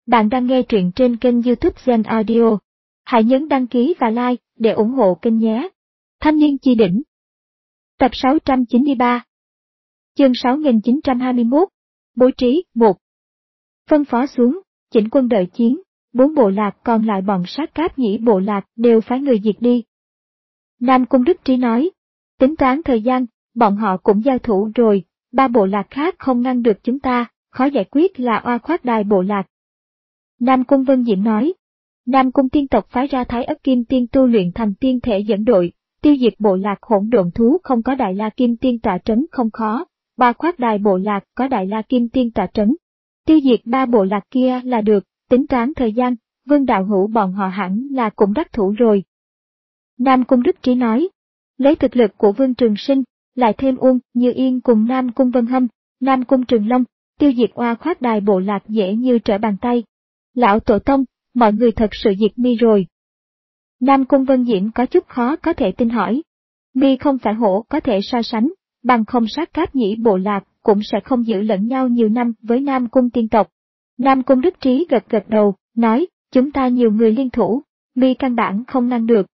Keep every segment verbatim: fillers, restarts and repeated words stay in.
Bạn đang nghe truyện trên kênh YouTube Zen Audio. Hãy nhấn đăng ký và like để ủng hộ kênh nhé. Thanh niên chi đỉnh. Tập sáu trăm chín mươi ba. Chương sáu nghìn chín trăm hai mươi mốt. Bố trí một. Phân phó xuống, chỉnh quân đợi chiến, bốn bộ lạc còn lại bọn sát cáp nhĩ bộ lạc đều phái người diệt đi. Nam Cung Đức Trí nói, tính toán thời gian, bọn họ cũng giao thủ rồi, ba bộ lạc khác không ngăn được chúng ta, khó giải quyết là Oa Khoát Đài bộ lạc. Nam Cung Vân Diệm nói, Nam Cung tiên tộc phái ra Thái Ất Kim Tiên tu luyện thành tiên thể dẫn đội, tiêu diệt bộ lạc hỗn độn thú không có Đại La Kim Tiên tọa trấn không khó, Oa Khoát Đài bộ lạc có Đại La Kim Tiên tọa trấn. Tiêu diệt ba bộ lạc kia là được, tính toán thời gian, Vương đạo hữu bọn họ hẳn là cũng đắc thủ rồi. Nam Cung Đức Trí nói, lấy thực lực của Vương Trường Sinh, lại thêm Uông Như Yên cùng Nam Cung Vân Hâm, Nam Cung Trường Long, tiêu diệt Oa Khoát Đài bộ lạc dễ như trở bàn tay. Lão Tổ Tông, mọi người thật sự diệt mi rồi. Nam Cung Vân Diễm có chút khó có thể tin hỏi. Mi không phải hổ có thể so sánh, bằng không sát cáp nhĩ bộ lạc cũng sẽ không giữ lẫn nhau nhiều năm với Nam Cung tiên tộc. Nam Cung Đức Trí gật gật đầu, nói, chúng ta nhiều người liên thủ, mi căn bản không ngăn được.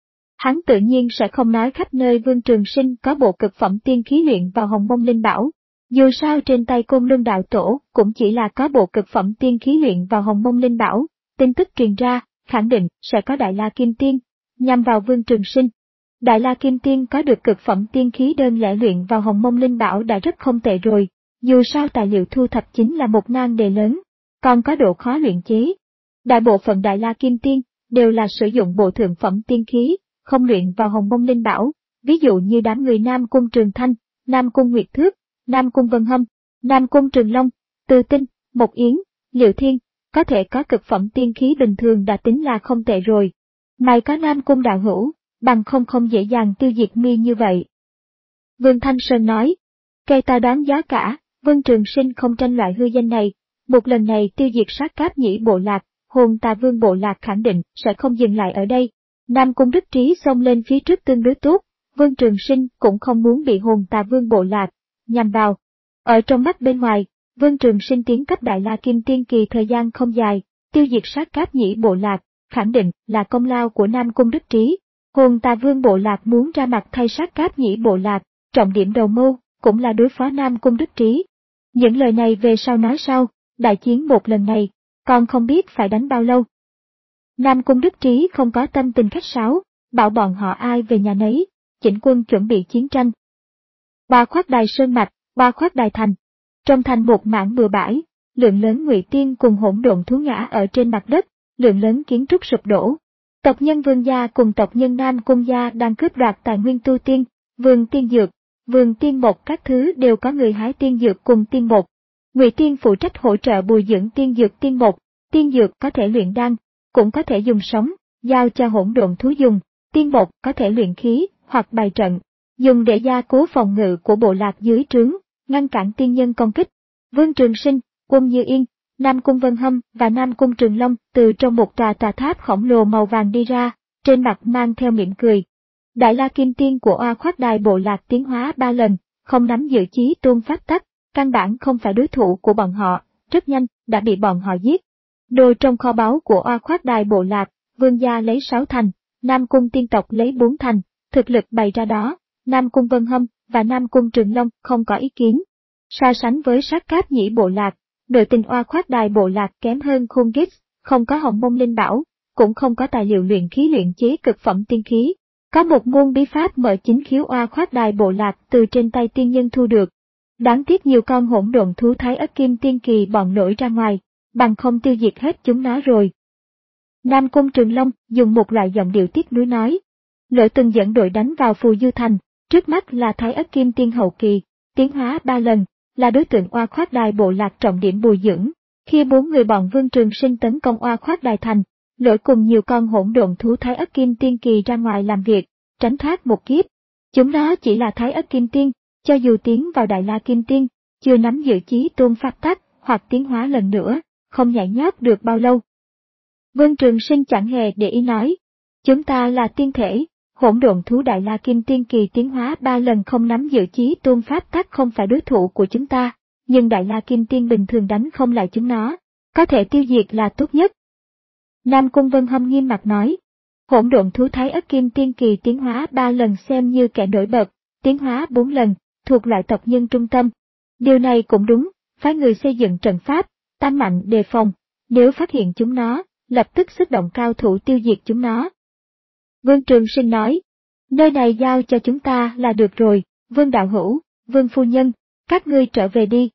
Hắn tự nhiên sẽ không nói khắp nơi Vương Trường Sinh có bộ cực phẩm tiên khí luyện vào Hồng Mông Linh Bảo. Dù sao trên tay Côn Luân Đạo Tổ cũng chỉ là có bộ cực phẩm tiên khí luyện vào Hồng Mông Linh Bảo, tin tức truyền ra, khẳng định sẽ có Đại La Kim Tiên, nhằm vào Vương Trường Sinh. Đại La Kim Tiên có được cực phẩm tiên khí đơn lẻ luyện vào Hồng Mông Linh Bảo đã rất không tệ rồi, dù sao tài liệu thu thập chính là một nan đề lớn, còn có độ khó luyện chế. Đại bộ phận Đại La Kim Tiên đều là sử dụng bộ thượng phẩm tiên khí, không luyện vào Hồng Mông Linh Bảo, ví dụ như đám người Nam Cung Trường Thanh, Nam Cung Nguyệt Thước, Nam Cung Vân Hâm, Nam Cung Trường Long, Từ Tinh, Mộc Yến, Liệu Thiên, có thể có cực phẩm tiên khí bình thường đã tính là không tệ rồi. May có Nam Cung đạo hữu, bằng không không dễ dàng tiêu diệt mi như vậy. Vương Thanh Sơn nói, cây ta đoán gió cả, Vương Trường Sinh không tranh loại hư danh này, một lần này tiêu diệt sát cáp nhĩ bộ lạc, hồn tà vương bộ lạc khẳng định sẽ không dừng lại ở đây. Nam Cung Đức Trí xông lên phía trước tương đối tốt, Vương Trường Sinh cũng không muốn bị hồn tà vương bộ lạc nhằm vào. Ở trong mắt bên ngoài, Vương Trường Sinh tiến cấp Đại La Kim Tiên kỳ thời gian không dài, tiêu diệt sát cáp nhĩ bộ lạc, khẳng định là công lao của Nam Cung Đức Trí. Hồn tà vương bộ lạc muốn ra mặt thay sát cáp nhĩ bộ lạc, trọng điểm đầu mưu cũng là đối phó Nam Cung Đức Trí. Những lời này về sau nói sau, đại chiến một lần này, còn không biết phải đánh bao lâu. Nam Cung Đức Trí không có tâm tình khách sáo, bảo bọn họ ai về nhà nấy, chỉnh quân chuẩn bị chiến tranh. Oa Khoát Đài sơn mạch, Oa Khoát Đài thành. Trong thành một mảng bừa bãi, lượng lớn ngụy tiên cùng hỗn độn thú ngã ở trên mặt đất, lượng lớn kiến trúc sụp đổ. Tộc nhân Vương gia cùng tộc nhân Nam Cung gia đang cướp đoạt tài nguyên tu tiên, vườn tiên dược, vườn tiên mộc các thứ đều có người hái tiên dược cùng tiên mộc. Ngụy tiên phụ trách hỗ trợ bồi dưỡng tiên dược tiên mộc, tiên dược có thể luyện đan, cũng có thể dùng sống, giao cho hỗn độn thú dùng, tiên mộc có thể luyện khí hoặc bày trận, dùng để gia cố phòng ngự của bộ lạc dưới trướng, ngăn cản tiên nhân công kích. Vương Trường Sinh, Uông Như Yên, Nam Cung Vân Hâm và Nam Cung Trường Long từ trong một tòa tòa tháp khổng lồ màu vàng đi ra, trên mặt mang theo mỉm cười. Đại La Kim Tiên của Oa Khoát Đài bộ lạc tiến hóa ba lần, không nắm giữ chí tôn pháp tắc, căn bản không phải đối thủ của bọn họ, rất nhanh đã bị bọn họ giết. Đồ trong kho báu của Oa Khoát Đài bộ lạc, Vương gia lấy sáu thành, Nam Cung tiên tộc lấy bốn thành, thực lực bày ra đó, Nam Cung Vân Hâm và Nam Cung Trường Long không có ý kiến. So sánh với sát cáp nhĩ bộ lạc, nội tình Oa Khoát Đài bộ lạc kém hơn khôn ghét, không có Hồng Mông Linh Bảo, cũng không có tài liệu luyện khí luyện chế cực phẩm tiên khí. Có một môn bí pháp mở chính khiếu Oa Khoát Đài bộ lạc từ trên tay tiên nhân thu được. Đáng tiếc nhiều con hỗn độn thú Thái Ất Kim Tiên kỳ bọn nổi ra ngoài, bằng không tiêu diệt hết chúng nó rồi. Nam Cung Trường Long dùng một loại giọng điệu tiếc nuối nói, lỡ từng dẫn đội đánh vào Phù Du Thành, trước mắt là Thái Ất Kim Tiên hậu kỳ, tiến hóa ba lần, là đối tượng Oa Khoát Đài bộ lạc trọng điểm bồi dưỡng. Khi bốn người bọn Vương Trường Sinh tấn công Oa Khoát Đài thành, lỗi cùng nhiều con hỗn độn thú Thái Ất Kim Tiên kỳ ra ngoài làm việc, tránh thoát một kiếp. Chúng nó chỉ là Thái Ất Kim Tiên, cho dù tiến vào Đại La Kim Tiên, chưa nắm giữ chí tôn pháp tắc hoặc tiến hóa lần nữa, không nhảy nhót được bao lâu. Vương Trường Sinh chẳng hề để ý nói, chúng ta là tiên thể, hỗn độn thú Đại La Kim Tiên kỳ tiến hóa ba lần không nắm giữ chí tôn pháp tắc không phải đối thủ của chúng ta, nhưng Đại La Kim Tiên bình thường đánh không lại chúng nó. có thể tiêu diệt là tốt nhất. Nam Cung Vân Hâm nghiêm mặt nói, hỗn độn thú Thái Ất Kim Tiên Kỳ tiến hóa ba lần xem như kẻ nổi bật, tiến hóa bốn lần, thuộc loại tộc nhân trung tâm. Điều này cũng đúng, phái người xây dựng trận pháp, tam mạnh đề phòng, nếu phát hiện chúng nó, lập tức xuất động cao thủ tiêu diệt chúng nó. Vương Trường Sinh nói, nơi này giao cho chúng ta là được rồi, Vương Đạo Hữu, Vương Phu Nhân, các ngươi trở về đi.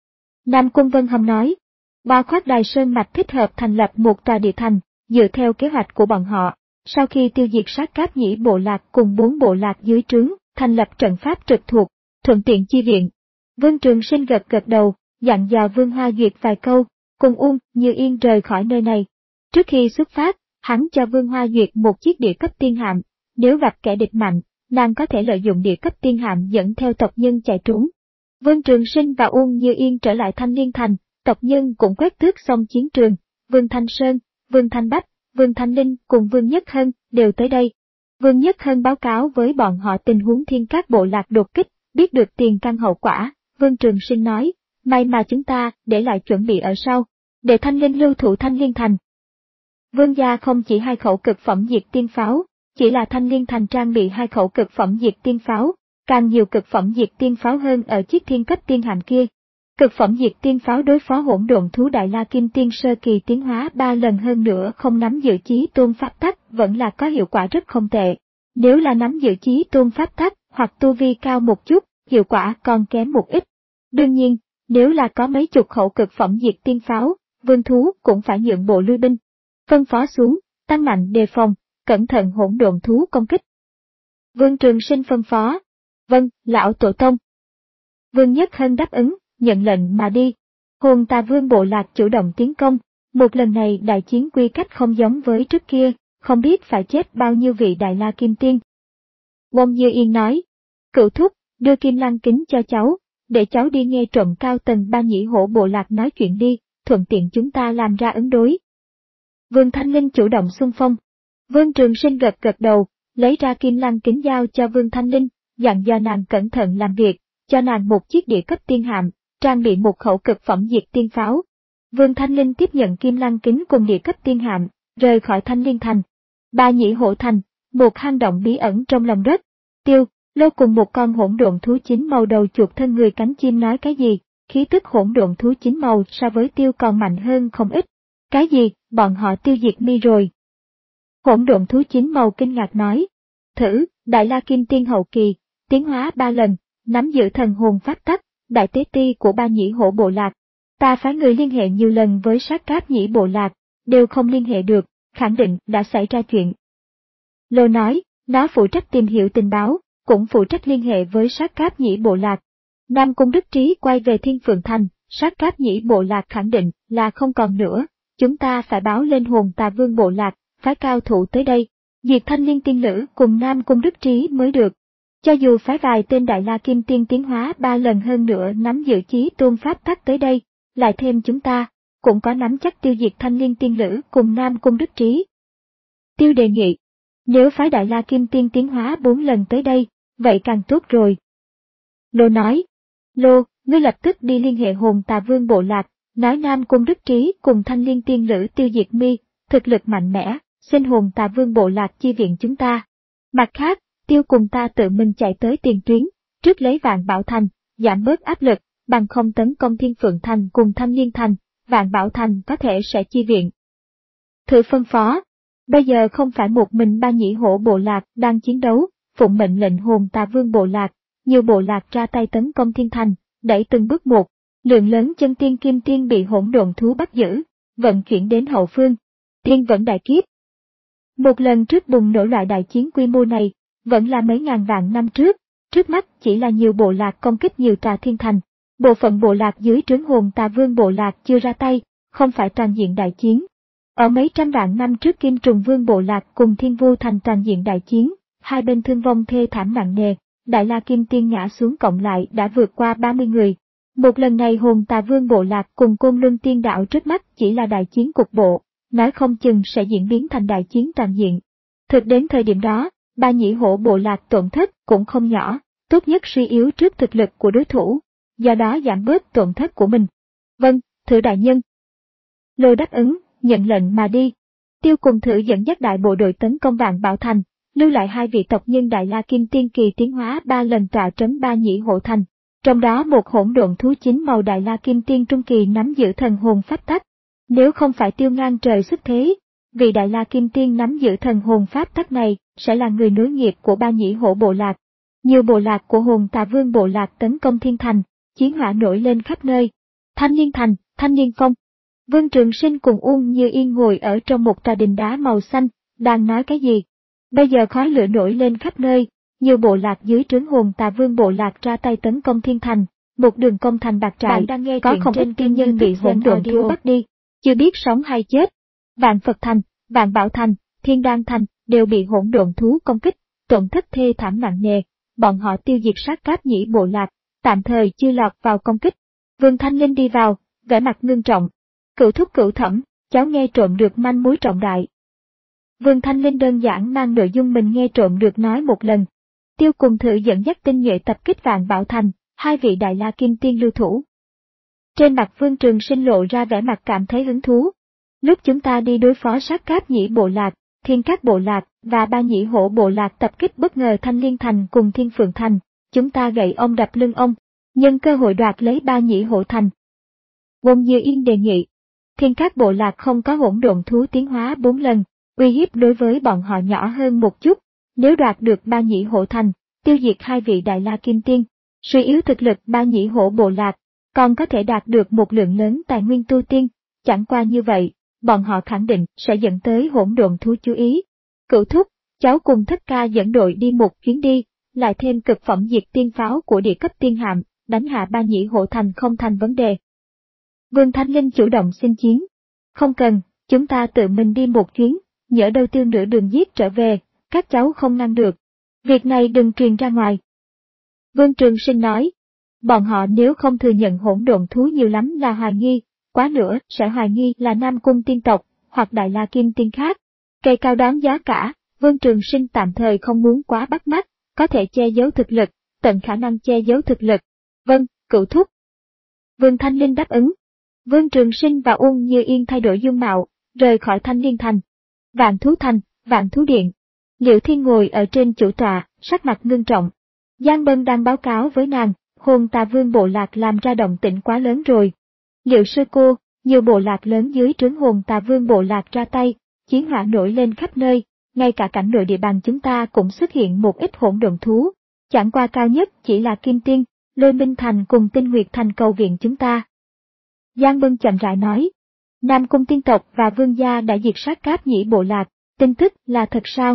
Nam Cung Vân Hâm nói, Bao Khoát Đài Sơn Mạch thích hợp thành lập một tòa địa thành, dựa theo kế hoạch của bọn họ, sau khi tiêu diệt Sát Cáp Nhĩ bộ lạc cùng bốn bộ lạc dưới trướng, thành lập trận pháp trực thuộc, thuận tiện chi viện. Vương Trường Sinh gật gật đầu, dặn dò Vương Hoa Duyệt vài câu, cùng Uông Như Yên rời khỏi nơi này. Trước khi xuất phát, hắn cho Vương Hoa Duyệt một chiếc địa cấp tiên hạm, nếu gặp kẻ địch mạnh, nàng có thể lợi dụng địa cấp tiên hạm dẫn theo tộc nhân chạy trốn. Vương Trường Sinh và Uông Như Yên trở lại Thanh Liên Thành, tộc nhân cũng quét tước xong chiến trường, Vương Thanh Sơn, Vương Thanh Bách, Vương Thanh Linh cùng Vương Nhất Hân đều tới đây. Vương Nhất Hân báo cáo với bọn họ tình huống Thiên Các bộ lạc đột kích, biết được tiền căn hậu quả, Vương Trường Sinh nói, may mà chúng ta để lại chuẩn bị ở sau, để Thanh Linh lưu thủ Thanh Liên Thành. Vương gia không chỉ hai khẩu cực phẩm diệt tiên pháo, chỉ là Thanh Liên Thành trang bị hai khẩu cực phẩm diệt tiên pháo, càng nhiều cực phẩm diệt tiên pháo hơn ở chiếc thiên cấp tiên hạm kia. Cực phẩm diệt tiên pháo đối phó hỗn độn thú Đại La Kim Tiên sơ kỳ tiến hóa ba lần hơn nữa không nắm giữ chí tôn pháp tắc vẫn là có hiệu quả rất không tệ. Nếu là nắm giữ chí tôn pháp tắc hoặc tu vi cao một chút, hiệu quả còn kém một ít. Đương nhiên, nếu là có mấy chục khẩu cực phẩm diệt tiên pháo, vương thú cũng phải nhượng bộ lui binh. Phân phó xuống, tăng mạnh đề phòng, cẩn thận hỗn độn thú công kích. Vương Trường Sinh phân phó. Vâng, lão tổ tông. Vương Nhất Hân đáp ứng, nhận lệnh mà đi. Hồn Tà Vương bộ lạc chủ động tiến công, một lần này đại chiến quy cách không giống với trước kia, không biết phải chết bao nhiêu vị Đại La Kim Tiên. Uông Như Yên nói, cựu thúc, đưa Kim Lăng Kính cho cháu, để cháu đi nghe trộm cao tầng ba nhĩ hổ bộ lạc nói chuyện đi, thuận tiện chúng ta làm ra ứng đối. Vương Thanh Linh chủ động xung phong. Vương Trường Sinh gật gật đầu, lấy ra Kim Lăng Kính giao cho Vương Thanh Linh, dặn dò nàng cẩn thận làm việc, cho nàng một chiếc địa cấp tiên hạm, trang bị một khẩu cực phẩm diệt tiên pháo. Vương Thanh Linh tiếp nhận Kim Lăng Kính cùng địa cấp tiên hạm, rời khỏi Thanh Liên Thành. Ba nhĩ hổ thành, một hang động bí ẩn trong lòng đất. Tiêu, Lô cùng một con hỗn độn thú chín màu đầu chuột thân người cánh chim nói cái gì, khí tức hỗn độn thú chín màu so với Tiêu còn mạnh hơn không ít. Cái gì, bọn họ tiêu diệt mi rồi. Hỗn độn thú chín màu kinh ngạc nói. Thử, Đại La Kim Tiên hậu kỳ, tiến hóa ba lần, nắm giữ thần hồn pháp tắc, đại tế ti của ba nhĩ hổ bộ lạc. Ta phái người liên hệ nhiều lần với Sát Cáp Nhĩ bộ lạc, đều không liên hệ được, khẳng định đã xảy ra chuyện. Lô nói, nó phụ trách tìm hiểu tình báo, cũng phụ trách liên hệ với Sát Cáp Nhĩ bộ lạc. Nam Cung Đức Trí quay về Thiên Phượng Thành, Sát Cáp Nhĩ bộ lạc khẳng định là không còn nữa, chúng ta phải báo lên Hồn Tà Vương bộ lạc, phái cao thủ tới đây, diệt Thanh Liên tiên nữ cùng Nam Cung Đức Trí mới được. Cho dù phái vài tên Đại La Kim Tiên tiến hóa ba lần hơn nữa nắm giữ chí tôn pháp tắc tới đây, lại thêm chúng ta, cũng có nắm chắc tiêu diệt Thanh Liên tiên nữ cùng Nam Cung Đức Trí. Tiêu đề nghị, nếu phái Đại La Kim Tiên tiến hóa bốn lần tới đây, vậy càng tốt rồi. Lô nói, Lô, ngươi lập tức đi liên hệ Hồn Tà Vương bộ lạc, nói Nam Cung Đức Trí cùng Thanh Liên tiên nữ tiêu diệt mi, thực lực mạnh mẽ, xin Hồn Tà Vương bộ lạc chi viện chúng ta. Mặt khác, Tiêu cùng ta tự mình chạy tới tiền tuyến, trước lấy Vạn Bảo Thành, giảm bớt áp lực, bằng không tấn công Thiên Phượng Thành cùng Thanh Liên Thành, Vạn Bảo Thành có thể sẽ chi viện. Thử phân phó, bây giờ không phải một mình ba nhĩ hổ bộ lạc đang chiến đấu, phụng mệnh lệnh Hồn Tà Vương bộ lạc, nhiều bộ lạc ra tay tấn công Thiên Thành, đẩy từng bước một, lượng lớn chân tiên kim tiên bị hỗn độn thú bắt giữ, vận chuyển đến hậu phương. Tiên vẫn đại kiếp. Một lần trước bùng nổ loại đại chiến quy mô này, vẫn là mấy ngàn vạn năm trước, trước mắt chỉ là nhiều bộ lạc công kích nhiều tòa thiên thành. Bộ phận bộ lạc dưới trướng Hồn Tà Vương bộ lạc chưa ra tay, không phải toàn diện đại chiến. Ở mấy trăm vạn năm trước Kim Trùng Vương bộ lạc cùng Thiên Vu Thành toàn diện đại chiến, hai bên thương vong thê thảm nặng nề, Đại La Kim Tiên ngã xuống cộng lại đã vượt qua ba mươi người. Một lần này Hồn Tà Vương bộ lạc cùng Côn Luân Tiên đạo trước mắt chỉ là đại chiến cục bộ, nói không chừng sẽ diễn biến thành đại chiến toàn diện. Thực đến thời điểm đó, ba nhĩ hổ bộ lạc tổn thất cũng không nhỏ, tốt nhất suy yếu trước thực lực của đối thủ, do đó giảm bớt tổn thất của mình. Vâng, thưa đại nhân. Lô đáp ứng, nhận lệnh mà đi. Tiêu Cùng Thử dẫn dắt đại bộ đội tấn công Vạn Bảo Thành, lưu lại hai vị tộc nhân Đại La Kim Tiên Kỳ tiến hóa ba lần tọa trấn Ba Nhĩ Hộ Thành. Trong đó một hỗn độn thú chính màu Đại La Kim Tiên Trung Kỳ nắm giữ thần hồn pháp tắc. Nếu không phải Tiêu ngang trời xuất thế, vị Đại La Kim Tiên nắm giữ thần hồn pháp tắc này sẽ là người nối nghiệp của Ba Nhĩ Hộ bộ lạc. Nhiều bộ lạc của hồn Tà Vương bộ lạc tấn công Thiên Thành, chiến hỏa nổi lên khắp nơi. Thanh Liên Thành, Thanh Liên Phong. Vương Trường Sinh cùng Uông Như Yên ngồi ở trong một tòa đình đá màu xanh, đang nói cái gì? Bây giờ khói lửa nổi lên khắp nơi, nhiều bộ lạc dưới trướng hồn Tà Vương bộ lạc ra tay tấn công Thiên Thành, một đường công thành bạc trại, đang nghe có không ít tiên nhân bị hỗn độn thú bắt đi, chưa biết sống hay chết. Vạn Phật Thành, Vạn Bảo Thành, Thiên Đan Thành đều bị hỗn độn thú công kích, tổn thất thê thảm nặng nề. Bọn họ tiêu diệt sát Cáp Nhĩ bộ lạc, tạm thời chưa lọt vào công kích. Vương Thanh Linh đi vào, vẻ mặt ngưng trọng. Cửu thúc cửu thẩm, cháu nghe trộm được manh mối trọng đại. Vương Thanh Linh đơn giản mang nội dung mình nghe trộm được nói một lần. Tiêu Cùng Thử dẫn dắt tinh nhuệ tập kích Vạn Bảo Thành, hai vị Đại La Kim Tiên lưu thủ. Trên mặt Vương Trường Sinh lộ ra vẻ mặt cảm thấy hứng thú. Lúc chúng ta đi đối phó sát Cáp Nhĩ bộ lạc, Thiên Các bộ lạc và Ba Nhĩ Hổ bộ lạc tập kích bất ngờ Thanh Liên Thành cùng Thiên Phượng Thành, chúng ta gậy ông đập lưng ông, nhân cơ hội đoạt lấy Ba Nhĩ Hổ thành. Uông Như Yên đề nghị, Thiên Các bộ lạc không có hỗn độn thú tiến hóa bốn lần, uy hiếp đối với bọn họ nhỏ hơn một chút, nếu đoạt được Ba Nhĩ Hổ thành, tiêu diệt hai vị Đại La Kim Tiên, suy yếu thực lực Ba Nhĩ Hổ bộ lạc, còn có thể đạt được một lượng lớn tài nguyên tu tiên, chẳng qua như vậy, bọn họ khẳng định sẽ dẫn tới hỗn độn thú chú ý. Cửu thúc, cháu cùng Thất Ca dẫn đội đi một chuyến đi, lại thêm cực phẩm diệt tiên pháo của địa cấp tiên hạm, đánh hạ Ba Nhĩ Hộ thành không thành vấn đề. Vương Thanh Linh chủ động xin chiến. Không cần, chúng ta tự mình đi một chuyến, nhỡ đâu tiêu nửa đường giết trở về, các cháu không ngăn được. Việc này đừng truyền ra ngoài. Vương Trường Sinh nói, bọn họ nếu không thừa nhận hỗn độn thú nhiều lắm là hoài nghi, quá nữa sẽ hoài nghi là Nam Cung tiên tộc, hoặc Đại La Kim Tiên khác. Cây cao đoán giá cả, Vương Trường Sinh tạm thời không muốn quá bắt mắt, có thể che giấu thực lực, tận khả năng che giấu thực lực. Vâng, cửu thúc. Vương Thanh Linh đáp ứng. Vương Trường Sinh và Uông Như Yên thay đổi dung mạo, rời khỏi Thanh Liên Thành. Vạn Thú Thành, Vạn Thú Điện. Liễu Thiên ngồi ở trên chủ tọa, sắc mặt ngưng trọng. Giang Bân đang báo cáo với nàng, hồn Tà Vương bộ lạc làm ra động tĩnh quá lớn rồi. Liễu sư cô, nhiều bộ lạc lớn dưới trướng hồn Tà Vương bộ lạc ra tay, chiến hỏa nổi lên khắp nơi, ngay cả cảnh nội địa bàn chúng ta cũng xuất hiện một ít hỗn độn thú. Chẳng qua cao nhất chỉ là Kim Tiên, Lôi Minh Thành cùng Tinh Nguyệt Thành cầu viện chúng ta. Giang Bân chậm rãi nói, Nam Cung tiên tộc và Vương gia đã diệt sát Cáp Nhĩ bộ lạc, tin tức là thật sao?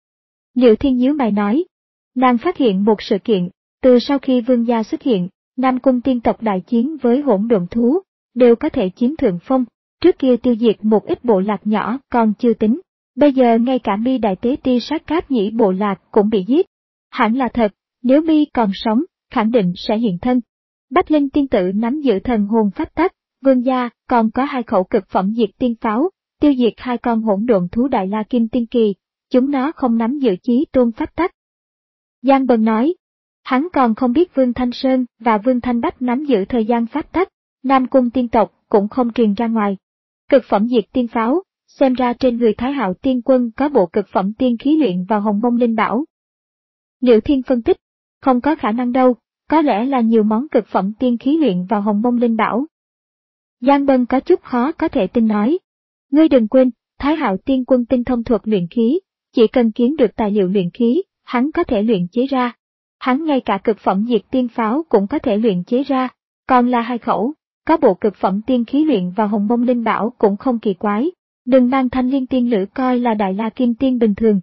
Liễu Thiên nhíu mày nói, nàng phát hiện một sự kiện, từ sau khi Vương gia xuất hiện, Nam Cung tiên tộc đại chiến với hỗn độn thú, đều có thể chiếm thượng phong, trước kia tiêu diệt một ít bộ lạc nhỏ còn chưa tính, bây giờ ngay cả Mi đại tế ti sát Cáp Nhĩ bộ lạc cũng bị giết. Hẳn là thật, nếu Mi còn sống, khẳng định sẽ hiện thân. Bách Linh tiên tử nắm giữ thần hồn pháp tắc, Vương gia còn có hai khẩu cực phẩm diệt tiên pháo, tiêu diệt hai con hỗn độn thú Đại La Kim Tiên Kỳ, chúng nó không nắm giữ chí tôn pháp tắc. Giang Bân nói, hắn còn không biết Vương Thanh Sơn và Vương Thanh Bách nắm giữ thời gian pháp tắc, Nam Cung tiên tộc cũng không truyền ra ngoài. Cực phẩm diệt tiên pháo, xem ra trên người Thái Hạo tiên quân có bộ cực phẩm tiên khí luyện vào Hồng Mông Linh Bảo. Liễu Thiên phân tích, không có khả năng đâu, có lẽ là nhiều món cực phẩm tiên khí luyện vào Hồng Mông Linh Bảo. Giang Bân có chút khó có thể tin nói, ngươi đừng quên, Thái Hạo tiên quân tinh thông thuật luyện khí, chỉ cần kiếm được tài liệu luyện khí, hắn có thể luyện chế ra. Hắn ngay cả cực phẩm diệt tiên pháo cũng có thể luyện chế ra, còn là hai khẩu, có bộ cực phẩm tiên khí luyện vào Hồng Mông Linh Bảo cũng không kỳ quái, đừng mang Thanh Liên tiên nữ coi là Đại La Kim Tiên bình thường.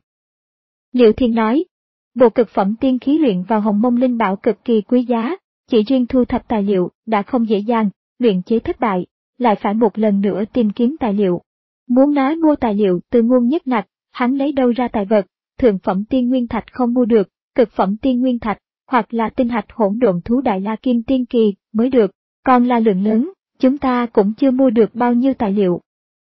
Liễu Thiên nói, bộ cực phẩm tiên khí luyện vào Hồng Mông Linh Bảo cực kỳ quý giá, chỉ riêng thu thập tài liệu đã không dễ dàng, luyện chế thất bại, lại phải một lần nữa tìm kiếm tài liệu. Muốn nói mua tài liệu từ nguồn nhất nặc, hắn lấy đâu ra tài vật, thượng phẩm tiên nguyên thạch không mua được, cực phẩm tiên nguyên thạch, hoặc là tinh hạch hỗn độn thú Đại La Kim Tiên Kỳ mới được, còn là lượng lớn, chúng ta cũng chưa mua được bao nhiêu tài liệu.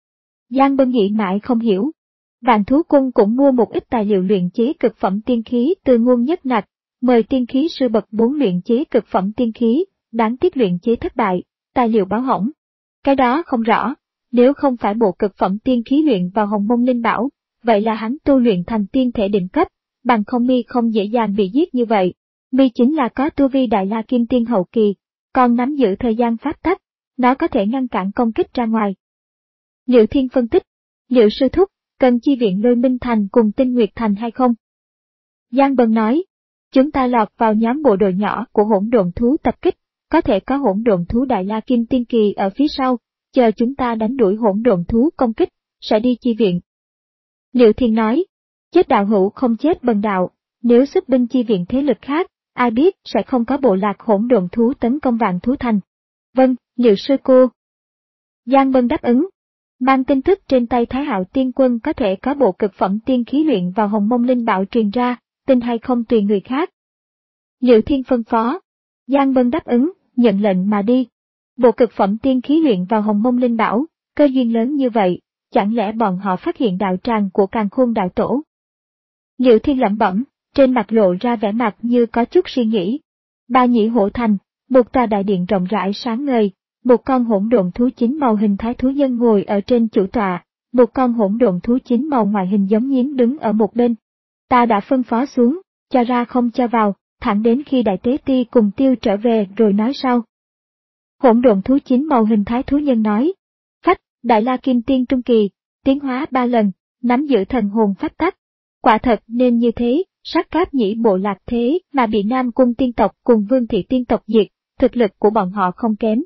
Giang Bân nghĩ mãi không hiểu. Vạn Thú Cung cũng mua một ít tài liệu luyện chế cực phẩm tiên khí từ nguồn nhất nặc, mời tiên khí sư bậc bốn luyện chế cực phẩm tiên khí, đáng tiếc luyện chế thất bại, tài liệu báo hỏng. Cái đó không rõ, nếu không phải bộ cực phẩm tiên khí luyện vào Hồng Mông Linh Bảo, vậy là hắn tu luyện thành tiên thể đỉnh cấp, bằng không mi không dễ dàng bị giết như vậy. Mi chính là có tu vi Đại La Kim Tiên hậu kỳ, còn nắm giữ thời gian pháp tắc, nó có thể ngăn cản công kích ra ngoài. Liệu Thiên phân tích, liệu sư thúc, cần chi viện Lôi Minh Thành cùng Tinh Nguyệt Thành hay không? Giang Bân nói, chúng ta lọt vào nhóm bộ đội nhỏ của hỗn độn thú tập kích, có thể có hỗn độn thú Đại La Kim Tiên kỳ ở phía sau, chờ chúng ta đánh đuổi hỗn độn thú công kích, sẽ đi chi viện. Liệu Thiên nói, chết đạo hữu không chết bần đạo, nếu xuất binh chi viện thế lực khác, ai biết sẽ không có bộ lạc hỗn độn thú tấn công Vạn Thú Thành. Vâng, Liệu sư cô. Giang Bân đáp ứng. Mang tin tức trên tay Thái Hạo Tiên Quân có thể có bộ cực phẩm tiên khí luyện vào Hồng Mông Linh Bảo truyền ra, tin hay không tùy người khác. Liệu Thiên phân phó. Giang Bân đáp ứng, nhận lệnh mà đi. Bộ cực phẩm tiên khí luyện vào Hồng Mông Linh Bảo, cơ duyên lớn như vậy, chẳng lẽ bọn họ phát hiện đạo tràng của Càn Khôn đạo tổ? Liệu Thiên lẩm bẩm, trên mặt lộ ra vẻ mặt như có chút suy nghĩ. Ba Nhĩ Hổ Thành, một tòa đại điện rộng rãi sáng ngời, một con hỗn độn thú chín màu hình thái thú nhân ngồi ở trên chủ tọa, một con hỗn độn thú chín màu ngoại hình giống nhím đứng ở một bên. Ta đã phân phó xuống, cho ra không cho vào, thẳng đến khi Đại Tế Ti cùng Tiêu trở về rồi nói sau. Hỗn độn thú chín màu hình thái thú nhân nói, phách, Đại La Kim Tiên trung kỳ, tiến hóa ba lần, nắm giữ thần hồn pháp tắc. Quả thật nên như thế, Sát Cáp Nhĩ bộ lạc thế mà bị Nam Cung tiên tộc cùng Vương Thị tiên tộc diệt, thực lực của bọn họ không kém.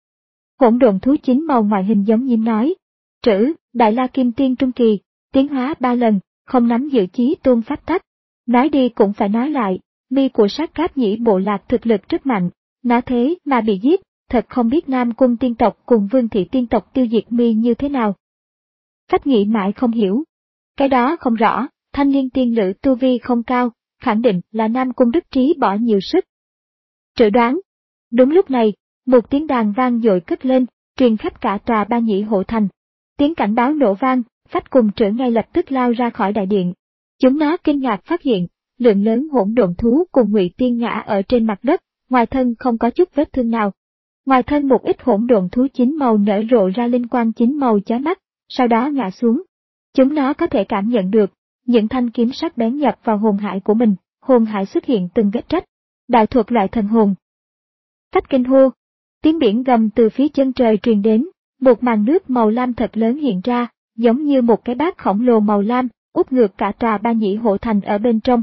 Hỗn độn thú chín màu ngoại hình giống nhím nói, trữ, Đại La Kim Tiên trung kỳ, tiến hóa ba lần, không nắm giữ chí tôn pháp tắc. Nói đi cũng phải nói lại, mi của Sát Cáp Nhĩ bộ lạc thực lực rất mạnh, nó thế mà bị giết, thật không biết Nam Cung tiên tộc cùng Vương Thị tiên tộc tiêu diệt mi như thế nào. Phách nghĩ mãi không hiểu. Cái đó không rõ, Thanh Liên tiên lữ tu vi không cao, khẳng định là Nam Cung Đức Trí bỏ nhiều sức. Trữ đoán. Đúng lúc này, một tiếng đàn vang dội cất lên, truyền khắp cả tòa Ba Nhĩ Hổ Thành. Tiếng cảnh báo nổ vang, Phách cùng Trữ ngay lập tức lao ra khỏi đại điện. Chúng nó kinh ngạc phát hiện, lượng lớn hỗn độn thú cùng Ngụy Tiên ngã ở trên mặt đất, ngoài thân không có chút vết thương nào. Ngoài thân một ít hỗn độn thú chín màu nở rộ ra linh quang chín màu chói mắt, sau đó ngã xuống. Chúng nó có thể cảm nhận được, những thanh kiếm sắc bén nhập vào hồn hải của mình, hồn hải xuất hiện từng vết rách. Đại thuật loại thần hồn. Phách kinh hô. Tiếng biển gầm từ phía chân trời truyền đến, một màn nước màu lam thật lớn hiện ra, giống như một cái bát khổng lồ màu lam, úp ngược cả tòa Ba Nhĩ Hổ Thành ở bên trong.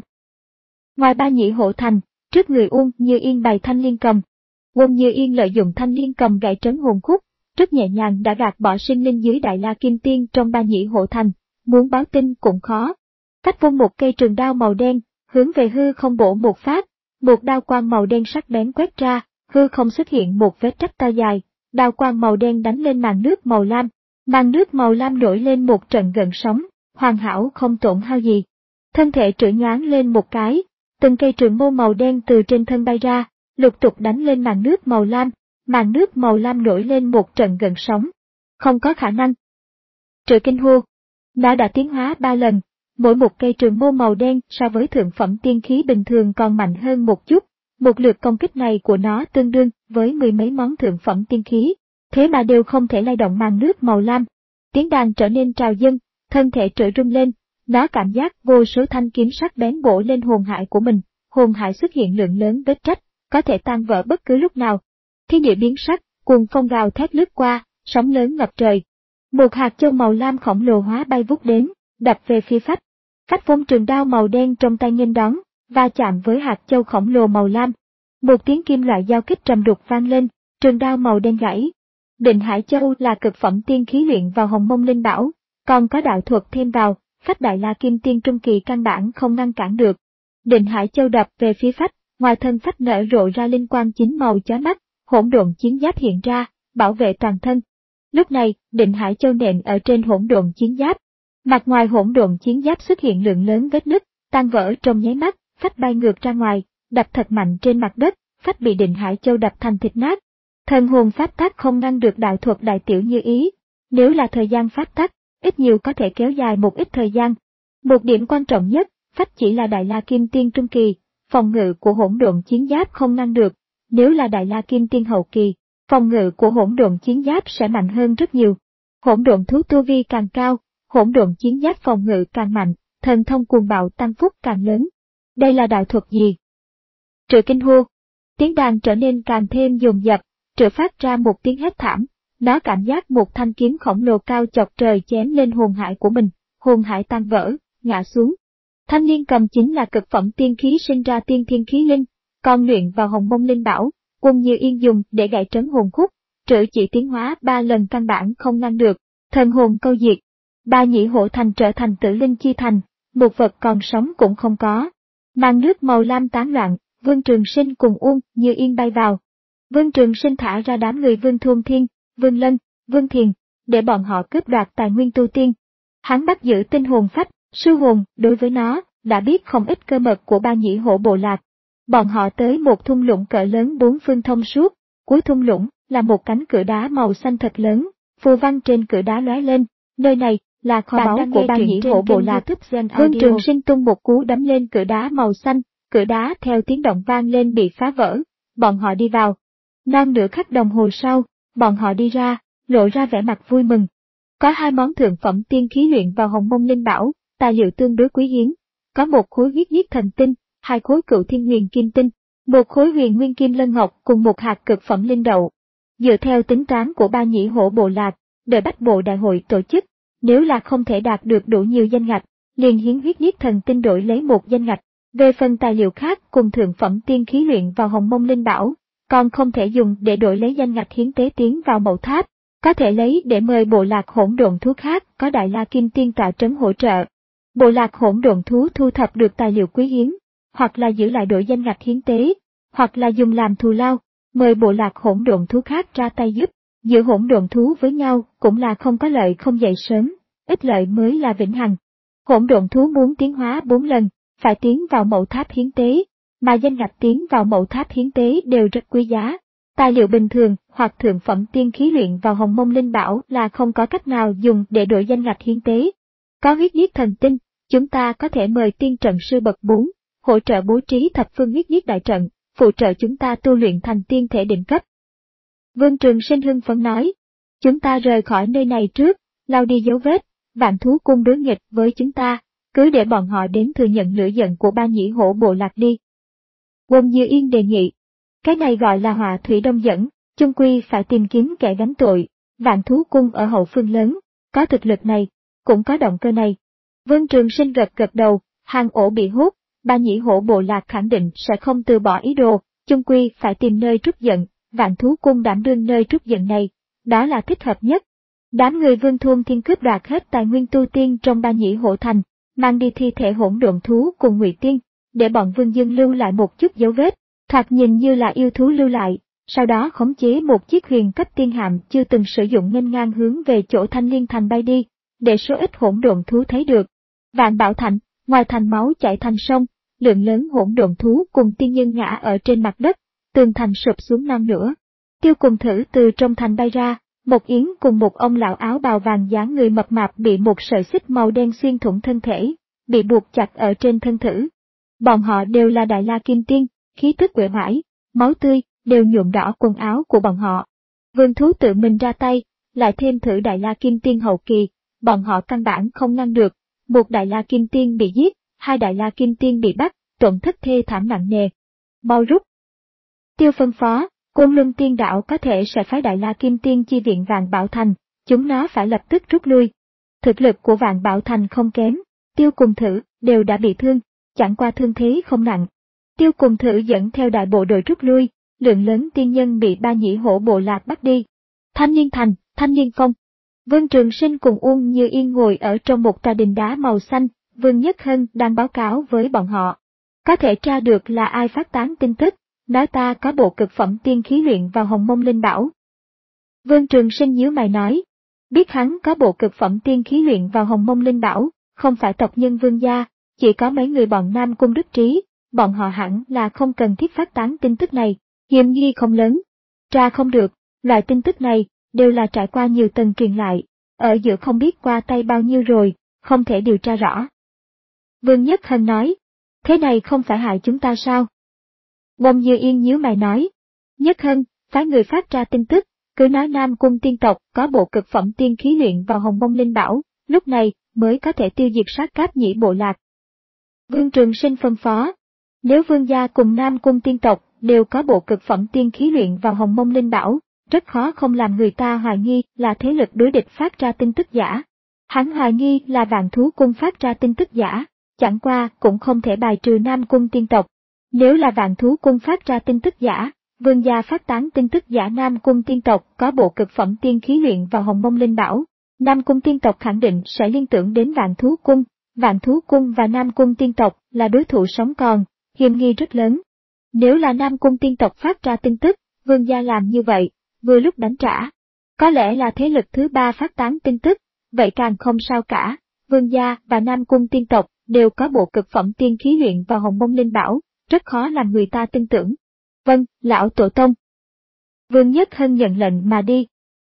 Ngoài Ba Nhĩ Hổ Thành, trước người Uông Như Yên bày thanh liên cầm. Uông Như Yên lợi dụng thanh liên cầm gãy trấn hồn khúc, rất nhẹ nhàng đã gạt bỏ sinh linh dưới Đại La Kim Tiên trong Ba Nhĩ Hổ Thành, muốn báo tin cũng khó. Phách vung một cây trường đao màu đen, hướng về hư không bổ một phát, một đao quang màu đen sắc bén quét ra, hư không xuất hiện một vết rách to dài, đao quang màu đen đánh lên màn nước màu lam, màn nước màu lam nổi lên một trận gợn sóng, hoàn hảo không tổn hao gì. Thân thể Trữ nhoáng lên một cái, từng cây trường mâu màu đen từ trên thân bay ra, lục tục đánh lên màn nước màu lam, màn nước màu lam nổi lên một trận gợn sóng. Không có khả năng. Trữ kinh hô. Nó đã tiến hóa ba lần, mỗi một cây trường mâu màu đen so với thượng phẩm tiên khí bình thường còn mạnh hơn một chút, một lượt công kích này của nó tương đương với mười mấy món thượng phẩm tiên khí, thế mà đều không thể lay động màn nước màu lam. Tiếng đàn trở nên trào dâng, thân thể Trữ rung lên, nó cảm giác vô số thanh kiếm sắc bén bổ lên hồn hải của mình, hồn hải xuất hiện lượng lớn vết rách, có thể tan vỡ bất cứ lúc nào. Thiên địa biến sắc, cuồng phong gào thét lướt qua, sóng lớn ngập trời. Một hạt châu màu lam khổng lồ hóa bay vút đến, đập về phía Phách. Phách vung trường đao màu đen trong tay nghênh đón, va chạm với hạt châu khổng lồ màu lam. Một tiếng kim loại giao kích trầm đục vang lên, trường đao màu đen gãy. Định Hải Châu là cực phẩm tiên khí luyện vào Hồng Mông Linh Bảo, còn có đạo thuật thêm vào, Phách Đại La Kim Tiên trung kỳ căn bản không ngăn cản được. Định Hải Châu đập về phía Phách, ngoài thân Phách nở rộ ra linh quang chín màu chói mắt, hỗn độn chiến giáp hiện ra, bảo vệ toàn thân. Lúc này, Định Hải Châu nện ở trên hỗn độn chiến giáp. Mặt ngoài hỗn độn chiến giáp xuất hiện lượng lớn vết nứt, tan vỡ trong nháy mắt, Phách bay ngược ra ngoài, đập thật mạnh trên mặt đất, Phách bị Định Hải Châu đập thành thịt nát. Thần hồn pháp tắc không ngăn được đạo thuật đại tiểu như ý, nếu là thời gian pháp tắc, ít nhiều có thể kéo dài một ít thời gian. Một điểm quan trọng nhất, Phách chỉ là Đại La Kim Tiên trung kỳ, phòng ngự của hỗn độn chiến giáp không ngăn được, nếu là Đại La Kim Tiên hậu kỳ, phòng ngự của hỗn độn chiến giáp sẽ mạnh hơn rất nhiều. Hỗn độn thú tu vi càng cao, hỗn độn chiến giáp phòng ngự càng mạnh, thần thông cuồng bạo tăng phúc càng lớn. Đây là đạo thuật gì? Trự kinh hô. Tiếng đàn trở nên càng thêm dồn dập, Trự phát ra một tiếng hét thảm. Nó cảm giác một thanh kiếm khổng lồ cao chọc trời chém lên hồn hải của mình, hồn hải tan vỡ, ngã xuống. Thanh niên cầm chính là cực phẩm tiên khí sinh ra tiên thiên khí linh, còn luyện vào hồng mông linh bảo, Quân Như Yên dùng để gãy trấn hồn khúc, Trự chỉ tiến hóa ba lần căn bản không ngăn được, thần hồn câu diệt. Ba nhĩ hổ thành trở thành tử linh chi thành, một vật còn sống cũng không có. Màn nước màu lam tán loạn, Vương Trường Sinh cùng Uông Như Yên bay vào. Vương Trường Sinh thả ra đám người Vương Thôn Thiên, Vương Lân, Vương Thiền, để bọn họ cướp đoạt tài nguyên tu tiên. Hắn bắt giữ tinh hồn phách, sư hồn, đối với nó, đã biết không ít cơ mật của ba nhĩ hổ bộ lạc. Bọn họ tới một thung lũng cỡ lớn bốn phương thông suốt, cuối thung lũng là một cánh cửa đá màu xanh thật lớn, phù văn trên cửa đá lóe lên, nơi này là kho báu của ba nhĩ hổ bộ lạc. Vương Trường Sinh tung một cú đấm lên cửa đá màu xanh, cửa đá theo tiếng động vang lên bị phá vỡ, bọn họ đi vào. Non nửa khắc đồng hồ sau, bọn họ đi ra, lộ ra vẻ mặt vui mừng. Có hai món thượng phẩm tiên khí luyện vào hồng mông linh bảo, tài liệu tương đối quý hiếm. Có một khối huyết nhiếp thần tinh, hai khối cựu thiên huyền kim tinh, một khối huyền nguyên kim lân ngọc cùng một hạt cực phẩm linh đậu. Dựa theo tính toán của ba nhĩ hổ bộ lạc, đợi bách bộ đại hội tổ chức, nếu là không thể đạt được đủ nhiều danh ngạch, liền hiến huyết nhiếp thần tinh đổi lấy một danh ngạch. Về phần tài liệu khác cùng thượng phẩm tiên khí luyện vào hồng mông linh bảo, còn không thể dùng để đổi lấy danh ngạch hiến tế tiến vào mậu tháp, có thể lấy để mời bộ lạc hỗn độn thú khác có Đại La Kim Tiên tọa trấn hỗ trợ. Bộ lạc hỗn độn thú thu thập được tài liệu quý hiếm, hoặc là giữ lại đổi danh ngạch hiến tế, hoặc là dùng làm thù lao, mời bộ lạc hỗn độn thú khác ra tay giúp. Giữa hỗn độn thú với nhau cũng là không có lợi không dậy sớm, ít lợi mới là vĩnh hằng. Hỗn độn thú muốn tiến hóa bốn lần, phải tiến vào mậu tháp hiến tế, mà danh ngạch tiến vào mậu tháp hiến tế đều rất quý giá. Tài liệu bình thường hoặc thượng phẩm tiên khí luyện vào hồng mông linh bảo là không có cách nào dùng để đổi danh ngạch hiến tế. Có huyết nhiếp thần tinh, chúng ta có thể mời tiên trận sư bậc bốn, hỗ trợ bố trí thập phương huyết nhiếp đại trận, phụ trợ chúng ta tu luyện thành tiên thể đỉnh cấp. Vương Trường Sinh hưng phấn nói, chúng ta rời khỏi nơi này trước, lau đi dấu vết, Vạn Thú Cung đối nghịch với chúng ta, cứ để bọn họ đến thừa nhận lửa giận của ba nhĩ hổ bộ lạc đi. Quân Như Yên đề nghị, cái này gọi là họa thủy đông dẫn, chung quy phải tìm kiếm kẻ gánh tội, Vạn Thú Cung ở hậu phương lớn, có thực lực này, cũng có động cơ này. Vương Trường Sinh gật gật đầu, hang ổ bị hút, ba nhĩ hổ bộ lạc khẳng định sẽ không từ bỏ ý đồ, chung quy phải tìm nơi trút giận, Vạn Thú Cung đảm đương nơi trút giận này, đó là thích hợp nhất. Đám người Vương Thôn Thiên cướp đoạt hết tài nguyên tu tiên trong ba nhĩ hổ thành, mang đi thi thể hỗn độn thú cùng Ngụy Tiên, để bọn Vương Dương lưu lại một chút dấu vết, thoạt nhìn như là yêu thú lưu lại, sau đó khống chế một chiếc huyền cấp tiên hạm chưa từng sử dụng nghênh ngang hướng về chỗ Thanh Liên Thành bay đi, để số ít hỗn độn thú thấy được. Vạn Bảo Thành, ngoài thành máu chảy thành sông, lượng lớn hỗn độn thú cùng tiên nhân ngã ở trên mặt đất, tường thành sụp xuống non nữa. Tiêu Cùng Thử từ trong thành bay ra, một yến cùng một ông lão áo bào vàng dáng người mập mạp bị một sợi xích màu đen xuyên thủng thân thể, bị buộc chặt ở trên thân Thử. Bọn họ đều là Đại La Kim Tiên, khí tức uể oải, máu tươi đều nhuộm đỏ quần áo của bọn họ. Vương Thú tự mình ra tay, lại thêm Thử Đại La Kim Tiên hậu kỳ, bọn họ căn bản không ngăn được. Một Đại La Kim Tiên bị giết, hai Đại La Kim Tiên bị bắt, tổn thất thê thảm nặng nề. Mau rút. Tiêu phân phó, Côn Luân Tiên Đạo có thể sẽ phái Đại La Kim Tiên chi viện Vạn Bảo Thành, chúng nó phải lập tức rút lui. Thực lực của Vạn Bảo Thành không kém, Tiêu Cùng Thử đều đã bị thương, chẳng qua thương thế không nặng. Tiêu Cùng Thử dẫn theo đại bộ đội rút lui, lượng lớn tiên nhân bị ba nhĩ hổ bộ lạc bắt đi. Thanh Niên Thành, Thanh Niên Phong. Vương Trường Sinh cùng Uông Như Yên ngồi ở trong một tòa đình đá màu xanh, Vương Nhất Hân đang báo cáo với bọn họ. Có thể tra được là ai phát tán tin tức, nói ta có bộ cực phẩm tiên khí luyện vào hồng mông linh bảo. Vương Trường Sinh nhíu mày nói, biết hắn có bộ cực phẩm tiên khí luyện vào hồng mông linh bảo, không phải tộc nhân Vương gia, chỉ có mấy người bọn Nam Cung Đức Trí, bọn họ hẳn là không cần thiết phát tán tin tức này, hiểm nghi không lớn. Tra không được, loại tin tức này đều là trải qua nhiều tầng truyền lại, ở giữa không biết qua tay bao nhiêu rồi, không thể điều tra rõ. Vương Nhất Hân nói, thế này không phải hại chúng ta sao? Bông Như Yên nhíu mày nói, Nhất Hân, phái người phát ra tin tức, cứ nói Nam Cung tiên tộc có bộ cực phẩm tiên khí luyện vào Hồng Mông Linh Bảo, lúc này mới có thể tiêu diệt sát cáp nhĩ bộ lạc. Vương Trường Sinh phân phó, nếu Vương gia cùng Nam Cung tiên tộc đều có bộ cực phẩm tiên khí luyện vào Hồng Mông Linh Bảo, rất khó không làm người ta hoài nghi là thế lực đối địch phát ra tin tức giả. Hắn hoài nghi là Vạn Thú Cung phát ra tin tức giả, chẳng qua cũng không thể bài trừ Nam Cung tiên tộc. Nếu là Vạn Thú Cung phát ra tin tức giả, Vương gia phát tán tin tức giả Nam Cung tiên tộc có bộ cực phẩm tiên khí luyện vào Hồng Mông Linh Bảo, Nam Cung tiên tộc khẳng định sẽ liên tưởng đến Vạn Thú Cung. Vạn Thú Cung và Nam Cung tiên tộc là đối thủ sống còn, hiểm nghi rất lớn. Nếu là Nam Cung tiên tộc phát ra tin tức, Vương gia làm như vậy, vừa lúc đánh trả. Có lẽ là thế lực thứ ba phát tán tin tức, vậy càng không sao cả. Vương gia và Nam Cung tiên tộc đều có bộ cực phẩm tiên khí luyện vào Hồng Mông Linh Bảo, rất khó làm người ta tin tưởng. Vâng, lão tổ tông. Vương Nhất Hân nhận lệnh mà đi.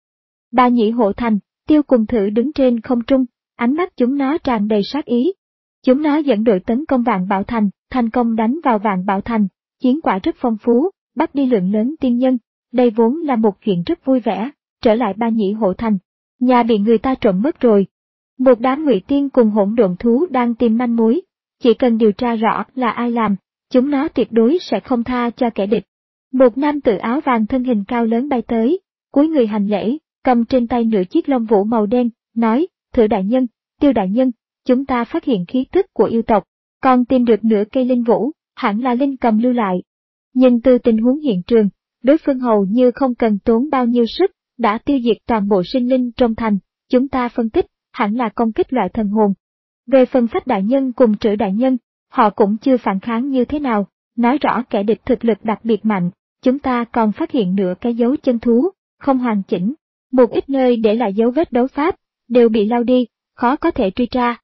Ba nhĩ hộ thành, Tiêu cùng Thử đứng trên không trung, ánh mắt chúng nó tràn đầy sát ý. Chúng nó dẫn đội tấn công Vạn Bảo Thành, thành công đánh vào Vạn Bảo Thành, chiến quả rất phong phú, bắt đi lượng lớn tiên nhân. Đây vốn là một chuyện rất vui vẻ. Trở lại ba nhĩ hộ thành, nhà bị người ta trộm mất rồi. Một đám ngụy tiên cùng hỗn độn thú đang tìm manh mối, chỉ cần điều tra rõ là ai làm, chúng nó tuyệt đối sẽ không tha cho kẻ địch. Một nam tử áo vàng thân hình cao lớn bay tới, cúi người hành lễ, cầm trên tay nửa chiếc lông vũ màu đen, nói, Thử đại nhân, Tiêu đại nhân, chúng ta phát hiện khí tức của yêu tộc, còn tìm được nửa cây linh vũ, hẳn là linh cầm lưu lại. Nhìn từ tình huống hiện trường, đối phương hầu như không cần tốn bao nhiêu sức, đã tiêu diệt toàn bộ sinh linh trong thành, chúng ta phân tích, hẳn là công kích loại thần hồn. Về phần Phách đại nhân cùng Trử đại nhân, họ cũng chưa phản kháng như thế nào, nói rõ kẻ địch thực lực đặc biệt mạnh, chúng ta còn phát hiện nửa cái dấu chân thú, không hoàn chỉnh, một ít nơi để lại dấu vết đấu pháp, đều bị lau đi, khó có thể truy tra.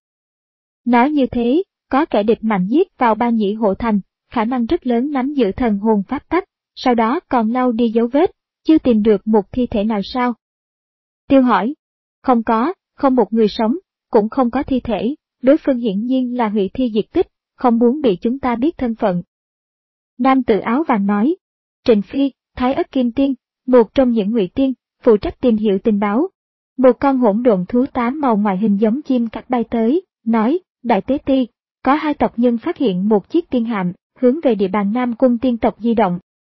Nói như thế, có kẻ địch mạnh giết vào ba nhĩ hộ thành, khả năng rất lớn nắm giữ thần hồn pháp tắc, sau đó còn lau đi dấu vết, chưa tìm được một thi thể nào sao? Tiêu hỏi, không có, không một người sống, cũng không có thi thể, đối phương hiển nhiên là hủy thi diệt tích, không muốn bị chúng ta biết thân phận. Nam tử áo vàng nói, Trịnh Phi, Thái Ất Kim Tiên, một trong những ngụy tiên, phụ trách tìm hiểu tình báo. Một con hỗn độn thú tám màu ngoại hình giống chim cắt bay tới, nói, Đại Tế Ti, có hai tộc nhân phát hiện một chiếc tiên hạm, hướng về địa bàn Nam Cung tiên tộc di động.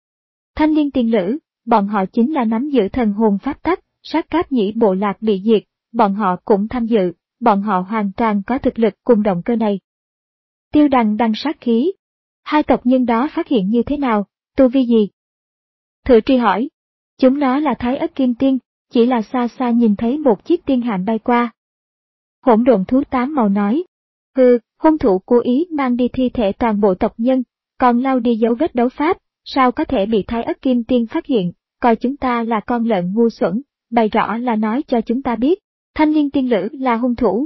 Thanh Liên tiên lữ, bọn họ chính là nắm giữ thần hồn pháp tắc, sát cáp nhĩ bộ lạc bị diệt, bọn họ cũng tham dự, bọn họ hoàn toàn có thực lực cùng động cơ này. Tiêu Đằng đằng sát khí. Hai tộc nhân đó phát hiện như thế nào, tu vi gì? Thử truy hỏi. Chúng nó là Thái Ất Kim Tiên, chỉ là xa xa nhìn thấy một chiếc tiên hạm bay qua. Hỗn độn thú tám màu nói. Hừ, hung thủ cố ý mang đi thi thể toàn bộ tộc nhân, còn lau đi dấu vết đấu pháp, sao có thể bị Thái Ất Kim Tiên phát hiện, coi chúng ta là con lợn ngu xuẩn, bày rõ là nói cho chúng ta biết, Thanh Liên tiên lữ là hung thủ.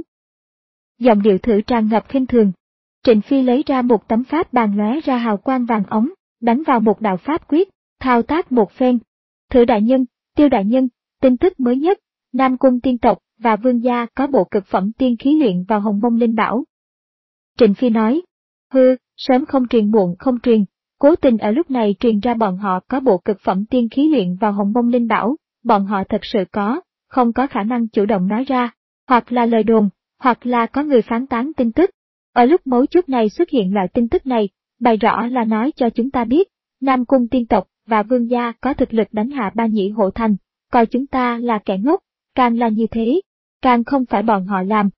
Giọng điệu Thử tràn ngập khinh thường. Trịnh Phi lấy ra một tấm pháp bàn lóe ra hào quang vàng ống, đánh vào một đạo pháp quyết, thao tác một phen. Thử đại nhân, Tiêu đại nhân, tin tức mới nhất, Nam Cung tiên tộc và Vương gia có bộ cực phẩm tiên khí luyện vào Hồng Mông Linh Bảo. Trịnh Phi nói, hư, sớm không truyền muộn không truyền, cố tình ở lúc này truyền ra bọn họ có bộ cực phẩm tiên khí luyện vào Hồng Mông Linh Bảo, bọn họ thật sự có, không có khả năng chủ động nói ra, hoặc là lời đồn, hoặc là có người phán tán tin tức. Ở lúc mấu chốt này xuất hiện loại tin tức này, bày rõ là nói cho chúng ta biết, Nam Cung tiên tộc và Vương gia có thực lực đánh hạ ba nhĩ hộ thành, coi chúng ta là kẻ ngốc, càng là như thế, càng không phải bọn họ làm.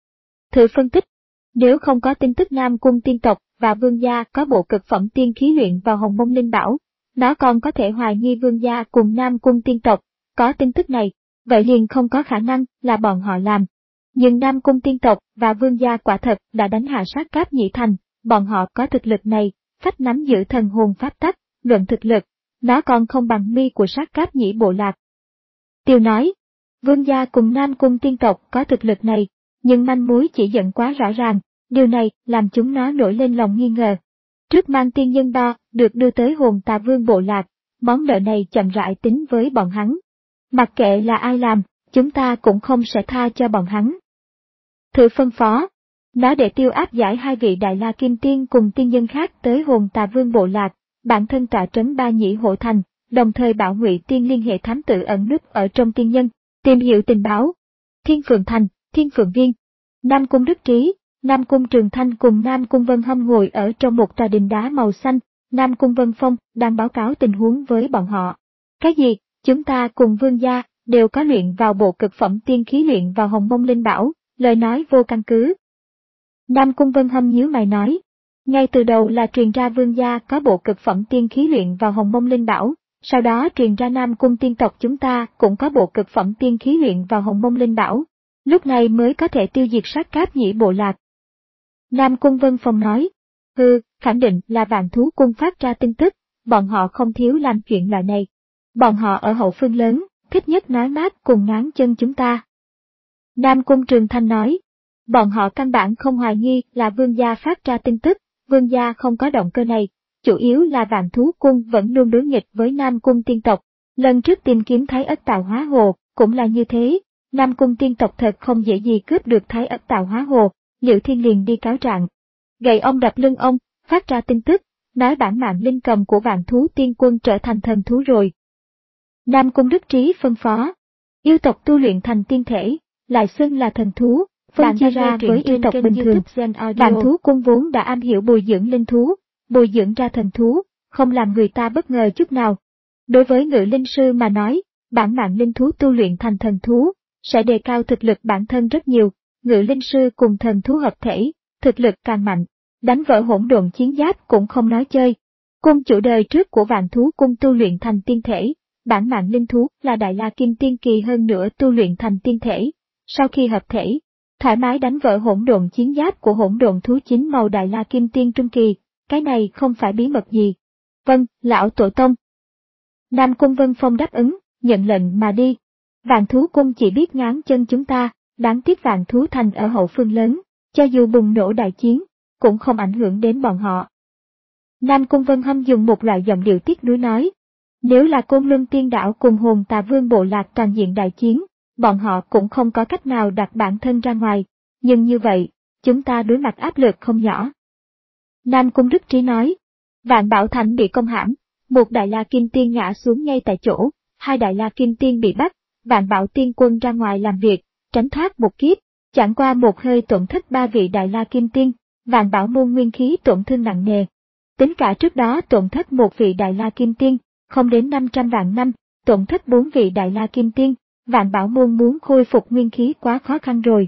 Thử phân tích, nếu không có tin tức Nam Cung tiên tộc và Vương gia có bộ cực phẩm tiên khí luyện vào Hồng Mông Linh Bảo, nó còn có thể hoài nghi Vương gia cùng Nam Cung tiên tộc có tin tức này, vậy liền không có khả năng là bọn họ làm. Nhưng Nam Cung tiên tộc và Vương gia quả thật đã đánh hạ sát cáp nhĩ thành, bọn họ có thực lực này, phách nắm giữ thần hồn pháp tắc, luận thực lực, nó còn không bằng mi của sát cáp nhĩ bộ lạc. Tiêu nói, Vương gia cùng Nam Cung tiên tộc có thực lực này, nhưng manh mối chỉ dẫn quá rõ ràng, điều này làm chúng nó nổi lên lòng nghi ngờ. Trước mang tiên nhân đo được đưa tới hồn tà vương bộ lạc, món nợ này chậm rãi tính với bọn hắn. Mặc kệ là ai làm, chúng ta cũng không sẽ tha cho bọn hắn. Thử phân phó, nó để Tiêu áp giải hai vị Đại La Kim Tiên cùng tiên nhân khác tới hồn tà vương bộ lạc, bản thân tọa trấn ba nhĩ hộ thành, đồng thời bảo Ngụy Tiên liên hệ thám tử ẩn núp ở trong tiên nhân, tìm hiểu tình báo. Thiên Phượng Thành, Thiên Phượng Viên, Nam Cung Đức Trí, Nam Cung Trường Thanh cùng Nam Cung Vân Hâm ngồi ở trong một tòa đình đá màu xanh, Nam Cung Vân Phong đang báo cáo tình huống với bọn họ. Cái gì? Chúng ta cùng vương gia đều có luyện vào bộ cực phẩm tiên khí luyện vào Hồng Mông Linh Bảo, lời nói vô căn cứ. Nam Cung Vân Hâm nhíu mày nói, ngay từ đầu là truyền ra vương gia có bộ cực phẩm tiên khí luyện vào Hồng Mông Linh Bảo, sau đó truyền ra Nam Cung tiên tộc chúng ta cũng có bộ cực phẩm tiên khí luyện vào Hồng Mông Linh Bảo, lúc này mới có thể tiêu diệt sát cáp nhĩ bộ lạc. Nam Cung Vân Phong nói, hừ, khẳng định là Vạn Thú Cung phát ra tin tức, bọn họ không thiếu làm chuyện loại này. Bọn họ ở hậu phương lớn, thích nhất nói mát cùng ngáng chân chúng ta. Nam Cung Trường Thanh nói, bọn họ căn bản không hoài nghi là vương gia phát ra tin tức, vương gia không có động cơ này, chủ yếu là Vạn Thú Cung vẫn luôn đối nghịch với Nam Cung tiên tộc. Lần trước tìm kiếm Thái Ất Tạo Hóa Hồ, cũng là như thế, Nam Cung tiên tộc thật không dễ gì cướp được Thái Ất Tạo Hóa Hồ, Liệu Thiên liền đi cáo trạng. Gậy ông đập lưng ông, phát ra tin tức, nói bản mạng linh cầm của Vạn Thú Tiên Quân trở thành thần thú rồi. Nam Cung Đức Trí phân phó, yêu tộc tu luyện thành tiên thể, lại xưng là thần thú, phân chia ra với yêu tộc bình thường. Vạn Thú Cung vốn đã am hiểu bồi dưỡng linh thú, bồi dưỡng ra thần thú, không làm người ta bất ngờ chút nào. Đối với ngự linh sư mà nói, bản mạng linh thú tu luyện thành thần thú, sẽ đề cao thực lực bản thân rất nhiều, ngự linh sư cùng thần thú hợp thể, thực lực càng mạnh, đánh vỡ hỗn độn chiến giáp cũng không nói chơi. Cung chủ đời trước của Vạn Thú Cung tu luyện thành tiên thể, bản mạng linh thú là Đại La Kim Tiên Kỳ hơn nữa tu luyện thành tiên thể, sau khi hợp thể, thoải mái đánh vỡ hỗn độn chiến giáp của hỗn độn thú chính màu Đại La Kim Tiên Trung Kỳ, cái này không phải bí mật gì. Vâng, lão tổ tông. Nam Cung Vân Phong đáp ứng, nhận lệnh mà đi. Vạn Thú Cung chỉ biết ngáng chân chúng ta, đáng tiếc Vạn Thú Thành ở hậu phương lớn, cho dù bùng nổ đại chiến, cũng không ảnh hưởng đến bọn họ. Nam Cung Vân Hâm dùng một loại giọng điệu tiếc nuối nói, nếu là Côn Luân Tiên Đảo cùng Hồn Tà Vương bộ lạc toàn diện đại chiến, bọn họ cũng không có cách nào đặt bản thân ra ngoài, nhưng như vậy, chúng ta đối mặt áp lực không nhỏ. Nam Cung Đức Trí nói, Vạn Bảo Thành bị công hãm, một Đại La Kim Tiên ngã xuống ngay tại chỗ, hai Đại La Kim Tiên bị bắt, Vạn Bảo Tiên Quân ra ngoài làm việc, tránh thoát một kiếp, chẳng qua một hơi tổn thất ba vị Đại La Kim Tiên, Vạn Bảo môn nguyên khí tổn thương nặng nề. Tính cả trước đó tổn thất một vị Đại La Kim Tiên, không đến năm trăm vạn năm, tổn thất bốn vị Đại La Kim Tiên, Vạn Bảo môn muốn khôi phục nguyên khí quá khó khăn rồi.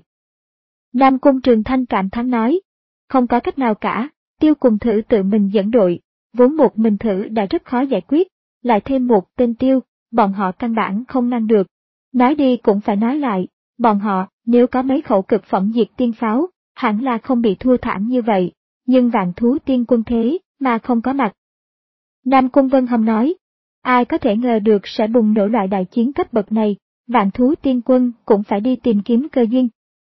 Nam Cung Trường Thanh cảm thán nói, không có cách nào cả, Tiêu cùng Thử tự mình dẫn đội, vốn một mình Thử đã rất khó giải quyết, lại thêm một tên Tiêu, bọn họ căn bản không ngăn được. Nói đi cũng phải nói lại, bọn họ, nếu có mấy khẩu cực phẩm diệt tiên pháo, hẳn là không bị thua thảm như vậy, nhưng Vạn Thú Tiên Quân thế, mà không có mặt. Nam Cung Vân Hâm nói, ai có thể ngờ được sẽ bùng nổ loại đại chiến cấp bậc này, Vạn Thú Tiên Quân cũng phải đi tìm kiếm cơ duyên.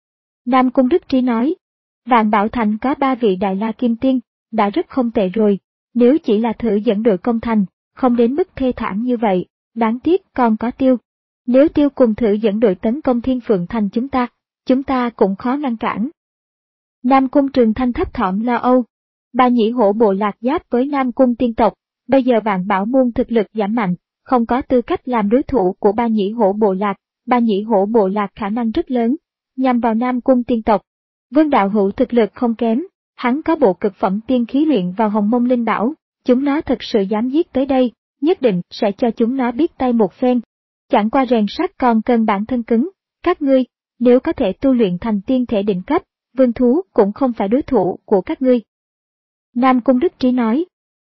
Nam Cung Đức Trí nói, Vạn Bảo Thành có ba vị Đại La Kim Tiên, đã rất không tệ rồi, nếu chỉ là Thử dẫn đội công thành, không đến mức thê thảm như vậy, đáng tiếc còn có Tiêu. Nếu Tiêu cùng Thử dẫn đội tấn công Thiên Phượng Thành chúng ta, chúng ta cũng khó ngăn cản. Nam Cung Trường Thanh thấp thỏm lo âu. Ba nhĩ hổ bộ lạc giáp với Nam Cung tiên tộc, bây giờ Vạn Bảo môn thực lực giảm mạnh, không có tư cách làm đối thủ của ba nhĩ hổ bộ lạc, ba nhĩ hổ bộ lạc khả năng rất lớn, nhằm vào Nam Cung tiên tộc. Vương đạo hữu thực lực không kém, hắn có bộ cực phẩm tiên khí luyện vào Hồng Mông Linh Bảo, chúng nó thật sự dám giết tới đây, nhất định sẽ cho chúng nó biết tay một phen. Chẳng qua rèn sắt còn cần bản thân cứng, các ngươi, nếu có thể tu luyện thành tiên thể đỉnh cấp, vương thú cũng không phải đối thủ của các ngươi. Nam Cung Đức Trí nói.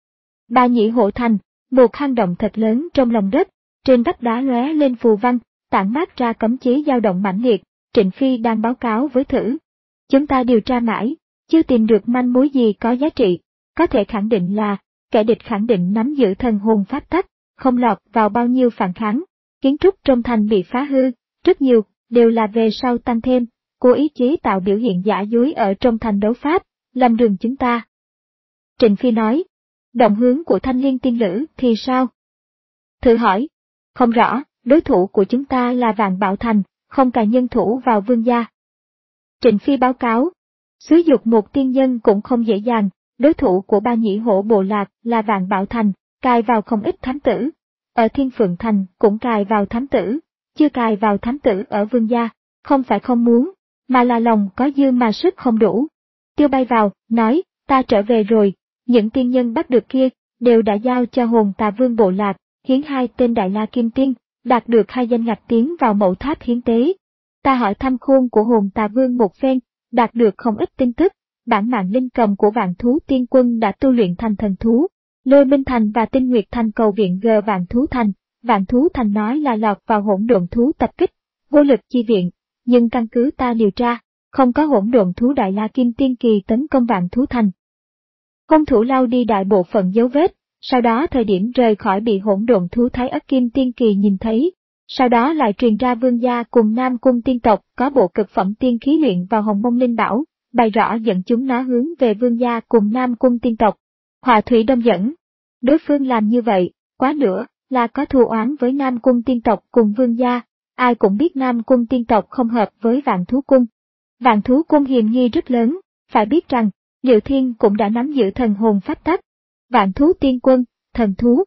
Ba nhĩ hổ thành, một hang động thật lớn trong lòng đất, trên vách đá lóe lên phù văn, tản mát ra cấm chế dao động mãnh liệt, Trịnh Phi đang báo cáo với Thử. Chúng ta điều tra mãi, chưa tìm được manh mối gì có giá trị, có thể khẳng định là, kẻ địch khẳng định nắm giữ thần hồn pháp tắc, không lọt vào bao nhiêu phản kháng, kiến trúc trong thành bị phá hư, rất nhiều, đều là về sau tăng thêm, cố ý chế tạo biểu hiện giả dối ở trong thành đấu pháp, làm đường chúng ta. Trịnh Phi nói, động hướng của Thanh Liên tiên lữ thì sao? Thử hỏi, không rõ, đối thủ của chúng ta là Vạn Bảo Thành, không cài nhân thủ vào vương gia. Trịnh Phi báo cáo, xúi dục một tiên nhân cũng không dễ dàng, đối thủ của ba nhĩ hổ bộ lạc là Vạn Bảo Thành, cài vào không ít thám tử. ở Thiên Phượng Thành cũng cài vào thám tử, chưa cài vào thám tử ở Vương gia, không phải không muốn, mà là lòng có dư mà sức không đủ. Tiêu bay vào, nói, ta trở về rồi, những tiên nhân bắt được kia, đều đã giao cho hồn tà vương bộ lạc, hiến hai tên Đại La Kim Tiên, đạt được hai danh ngạch tiến vào mộ tháp hiến tế. Ta hỏi thăm khuôn của hồn tà vương một phen, đạt được không ít tin tức, bản mạng linh cầm của vạn thú tiên quân đã tu luyện thành thần thú. Lôi Minh Thành và Tinh Nguyệt Thành cầu viện gờ Vạn Thú Thành, Vạn Thú Thành nói là lọt vào hỗn độn thú tập kích, vô lực chi viện, nhưng căn cứ ta điều tra, không có hỗn độn thú Đại La Kim Tiên Kỳ tấn công Vạn Thú Thành. Hung thủ lau đi đại bộ phận dấu vết, sau đó thời điểm rời khỏi bị hỗn độn thú Thái Ất Kim Tiên Kỳ nhìn thấy, sau đó lại truyền ra Vương gia cùng Nam Cung tiên tộc có bộ cực phẩm tiên khí luyện vào Hồng Mông Linh Bảo, bày rõ dẫn chúng nó hướng về Vương gia cùng Nam Cung tiên tộc. Họa thủy đông dẫn. Đối phương làm như vậy, quá nữa, là có thù oán với Nam Cung tiên tộc cùng Vương gia, ai cũng biết Nam Cung tiên tộc không hợp với Vạn Thú Cung. Vạn Thú Cung hiềm nghi rất lớn, phải biết rằng, Liệu Thiên cũng đã nắm giữ thần hồn pháp tắc. Vạn Thú Tiên Quân, thần thú.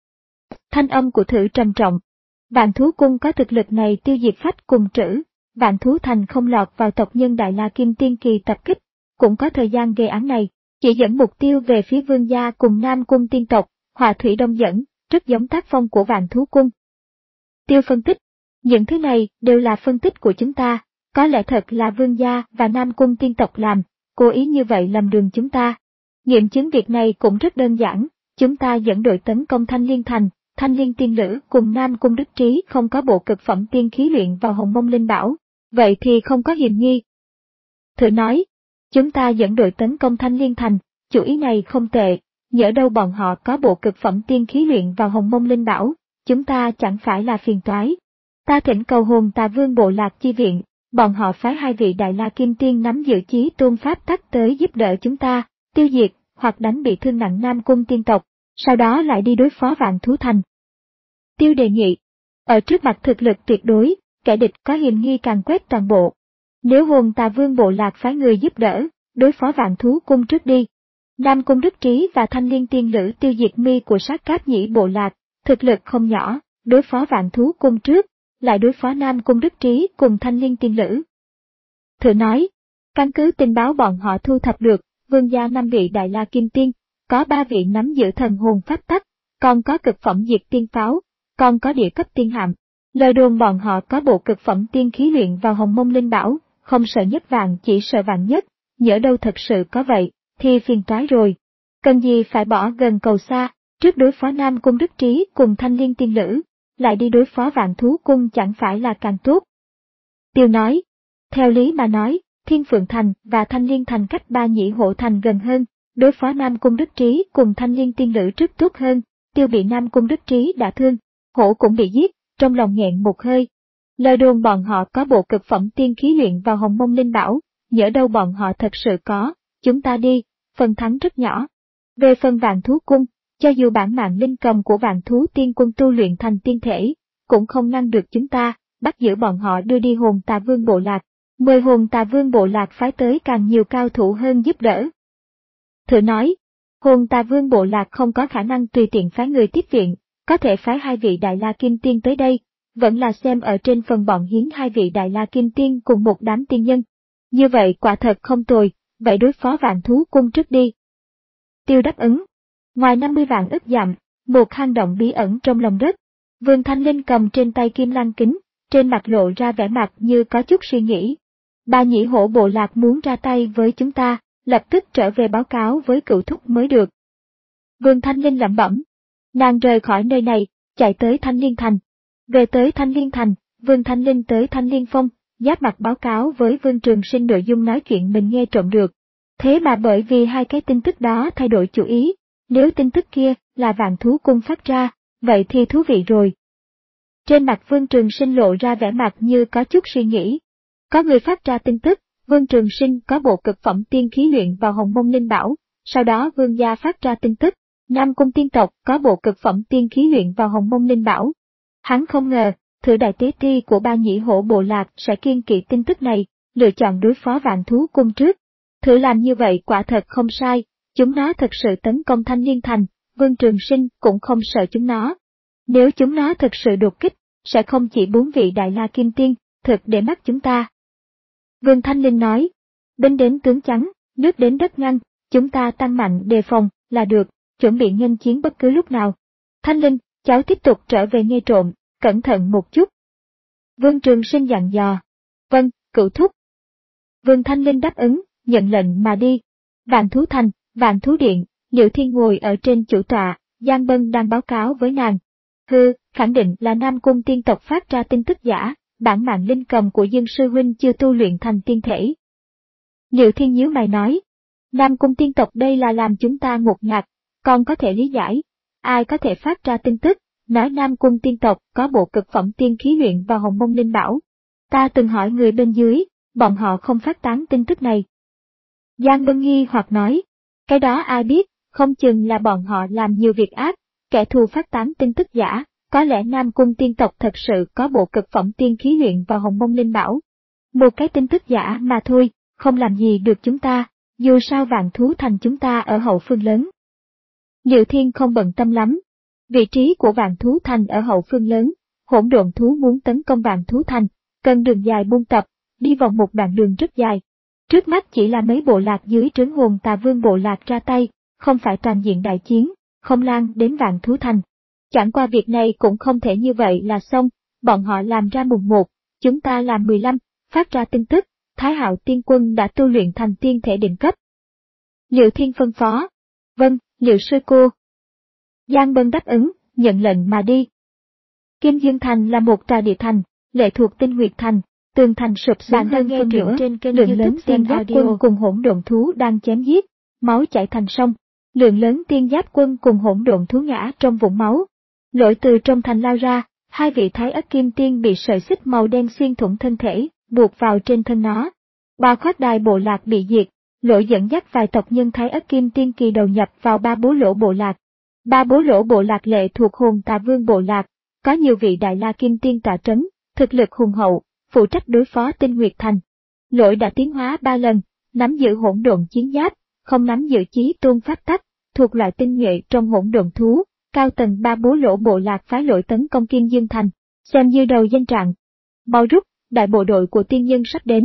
Thanh âm của Thử trầm trọng. Vạn Thú Cung có thực lực này tiêu diệt phách cùng trữ, Vạn Thú Thành không lọt vào tộc nhân Đại La Kim Tiên Kỳ tập kích, cũng có thời gian gây án này. Chỉ dẫn mục tiêu về phía Vương gia cùng Nam Cung tiên tộc, Họa thủy đông dẫn, rất giống tác phong của Vạn Thú Cung. Tiêu phân tích. Những thứ này đều là phân tích của chúng ta, có lẽ thật là Vương gia và Nam Cung tiên tộc làm, cố ý như vậy lầm đường chúng ta. Nghiệm chứng việc này cũng rất đơn giản, chúng ta dẫn đội tấn công Thanh Liên Thành, Thanh Liên Tiên Lữ cùng Nam Cung Đức Trí không có bộ cực phẩm tiên khí luyện vào Hồng Mông Linh Bảo, vậy thì không có hiềm nghi. Thử nói. Chúng ta dẫn đội tấn công Thanh Liên Thành, chủ ý này không tệ, nhỡ đâu bọn họ có bộ cực phẩm tiên khí luyện vào Hồng Mông Linh Bảo, chúng ta chẳng phải là phiền toái. Ta thỉnh cầu hồn tà vương bộ lạc chi viện, bọn họ phái hai vị Đại La Kim Tiên nắm giữ chí tôn pháp tắc tới giúp đỡ chúng ta, tiêu diệt, hoặc đánh bị thương nặng Nam Cung tiên tộc, sau đó lại đi đối phó Vạn Thú Thành. Tiêu đề nghị, ở trước mặt thực lực tuyệt đối, kẻ địch có hiềm nghi càng quét toàn bộ. Nếu hồn tà vương bộ lạc phái người giúp đỡ, đối phó Vạn Thú Cung trước đi. Nam Cung Đức Trí và Thanh Liên Tiên Lữ tiêu diệt mi của sát cáp nhĩ bộ lạc, thực lực không nhỏ, đối phó Vạn Thú Cung trước, lại đối phó Nam Cung Đức Trí cùng Thanh Liên Tiên Lữ. Thử nói, căn cứ tình báo bọn họ thu thập được, Vương gia năm vị Đại La Kim Tiên, có ba vị nắm giữ thần hồn pháp tắc, còn có cực phẩm diệt tiên pháo, còn có địa cấp tiên hạm. Lời đồn bọn họ có bộ cực phẩm tiên khí luyện vào Hồng Mông Linh Bảo, không sợ nhất vạn chỉ sợ vạn nhất, nhỡ đâu thật sự có vậy, thì phiền toái rồi. Cần gì phải bỏ gần cầu xa, trước đối phó Nam Cung Đức Trí cùng Thanh Liên Tiên Lữ, lại đi đối phó Vạn Thú Cung chẳng phải là càng tốt. Tiêu nói, theo lý mà nói, Thiên Phượng Thành và Thanh Liên Thành cách ba nhĩ hộ thành gần hơn, đối phó Nam Cung Đức Trí cùng Thanh Liên Tiên Lữ trước tốt hơn, Tiêu bị Nam Cung Đức Trí đả thương, hổ cũng bị giết, trong lòng nghẹn một hơi. Lời đồn bọn họ có bộ cực phẩm tiên khí luyện vào Hồng Mông Linh Bảo, nhỡ đâu bọn họ thật sự có, chúng ta đi, phần thắng rất nhỏ. Về phần Vạn Thú Cung, cho dù bản mạng linh cầm của Vạn Thú Tiên Quân tu luyện thành tiên thể, cũng không ngăn được chúng ta, bắt giữ bọn họ đưa đi hồn tà vương bộ lạc, mời hồn tà vương bộ lạc phái tới càng nhiều cao thủ hơn giúp đỡ. Thử nói, hồn tà vương bộ lạc không có khả năng tùy tiện phái người tiếp viện, có thể phái hai vị Đại La Kim Tiên tới đây, vẫn là xem ở trên phần bọn hiến hai vị Đại La Kim Tiên cùng một đám tiên nhân. Như vậy quả thật không tồi, vậy đối phó Vạn Thú Cung trước đi. Tiêu đáp ứng. Ngoài năm mươi vạn ức dặm, một hang động bí ẩn trong lòng đất. Vương Thanh Linh cầm trên tay kim lăng kính, trên mặt lộ ra vẻ mặt như có chút suy nghĩ. Ba nhĩ hổ bộ lạc muốn ra tay với chúng ta, lập tức trở về báo cáo với cựu thúc mới được. Vương Thanh Linh lẩm bẩm. Nàng rời khỏi nơi này, chạy tới Thanh Liên Thành. Về tới Thanh Liên Thành, Vương Thanh Linh tới Thanh Liên Phong, giáp mặt báo cáo với Vương Trường Sinh nội dung nói chuyện mình nghe trộm được. Thế mà bởi vì hai cái tin tức đó thay đổi chủ ý, nếu tin tức kia là Vạn Thú Cung phát ra, vậy thì thú vị rồi. Trên mặt Vương Trường Sinh lộ ra vẻ mặt như có chút suy nghĩ. Có người phát ra tin tức, Vương Trường Sinh có bộ cực phẩm tiên khí luyện vào Hồng Mông Linh Bảo, sau đó Vương gia phát ra tin tức, Nam Cung tiên tộc có bộ cực phẩm tiên khí luyện vào Hồng Mông Linh Bảo. Hắn không ngờ, Thử đại tế ti của ba nhĩ hổ bộ lạc sẽ kiên kỵ tin tức này, lựa chọn đối phó Vạn Thú Cung trước. Thử làm như vậy quả thật không sai, chúng nó thật sự tấn công Thanh Liên Thành, Vương Trường Sinh cũng không sợ chúng nó. Nếu chúng nó thực sự đột kích, sẽ không chỉ bốn vị Đại La Kim Tiên, thực để mắt chúng ta. Vương Thanh Linh nói, binh đến tướng chắn, nước đến đất ngăn, chúng ta tăng mạnh đề phòng, là được, chuẩn bị nghênh chiến bất cứ lúc nào. Thanh Linh, cháu tiếp tục trở về nghe trộm, cẩn thận một chút. Vương Trường Sinh dặn dò. Vâng, cửu thúc. Vương Thanh Linh đáp ứng, nhận lệnh mà đi. Vạn Thú Thành, Vạn Thú Điện, Liệu Thiên ngồi ở trên chủ tọa, Giang Bân đang báo cáo với nàng. Hừ, khẳng định là Nam Cung tiên tộc phát ra tin tức giả, bản mạng linh cầm của Dương sư huynh chưa tu luyện thành tiên thể. Liệu Thiên nhíu mày nói, Nam Cung tiên tộc đây là làm chúng ta ngột ngạt, còn có thể lý giải. Ai có thể phát ra tin tức, nói Nam Cung tiên tộc có bộ cực phẩm tiên khí luyện vào Hồng Mông Linh Bảo. Ta từng hỏi người bên dưới, bọn họ không phát tán tin tức này. Giang Bân nghi hoặc nói, cái đó ai biết, không chừng là bọn họ làm nhiều việc ác, kẻ thù phát tán tin tức giả, có lẽ Nam Cung tiên tộc thật sự có bộ cực phẩm tiên khí luyện vào Hồng Mông Linh Bảo. Một cái tin tức giả mà thôi, không làm gì được chúng ta, dù sao Vạn Thú Thành chúng ta ở hậu phương lớn. Liệu Thiên không bận tâm lắm. Vị trí của Vạn Thú Thành ở hậu phương lớn, hỗn độn thú muốn tấn công Vạn Thú Thành, cần đường dài buôn tập, đi vòng một đoạn đường rất dài. Trước mắt chỉ là mấy bộ lạc dưới trướng hồn Tà Vương bộ lạc ra tay, không phải toàn diện đại chiến, không lan đến Vạn Thú Thành. Chẳng qua việc này cũng không thể như vậy là xong, bọn họ làm ra mùng một, chúng ta làm mười lăm, phát ra tin tức, Thái Hạo Tiên Quân đã tu luyện thành tiên thể đỉnh cấp. Liệu Thiên phân phó. Vâng, Liệu sư cô. Giang Bân đáp ứng, nhận lệnh mà đi. Kim Dương Thành là một tòa địa thành, lệ thuộc Tinh Nguyệt Thành, tường thành sụp xuống hơn phân nửa, trên kênh lượng lớn tiên giáp quân cùng hỗn độn thú đang chém giết, máu chảy thành sông. Lượng lớn tiên giáp quân cùng hỗn độn thú ngã trong vũng máu. Lỗi từ trong thành lao ra, hai vị Thái Ất Kim Tiên bị sợi xích màu đen xuyên thủng thân thể, buộc vào trên thân nó. Ba khoát đài bộ lạc bị diệt, Lỗi dẫn dắt vài tộc nhân Thái Ất Kim Tiên kỳ đầu nhập vào ba bố lỗ bộ lạc. Ba bố lỗ bộ lạc lệ thuộc hồn Tà Vương bộ lạc, có nhiều vị Đại La Kim Tiên tọa trấn, thực lực hùng hậu, phụ trách đối phó Tinh Nguyệt Thành. Lỗi đã tiến hóa ba lần, nắm giữ hỗn độn chiến giáp, không nắm giữ chí tôn pháp tắc, thuộc loại tinh nhuệ trong hỗn độn thú, cao tầng ba bố lỗ bộ lạc phái Lỗi tấn công Kim Dương Thành, xem như đầu danh trạng. Mau rút, đại bộ đội của tiên nhân sắp đến.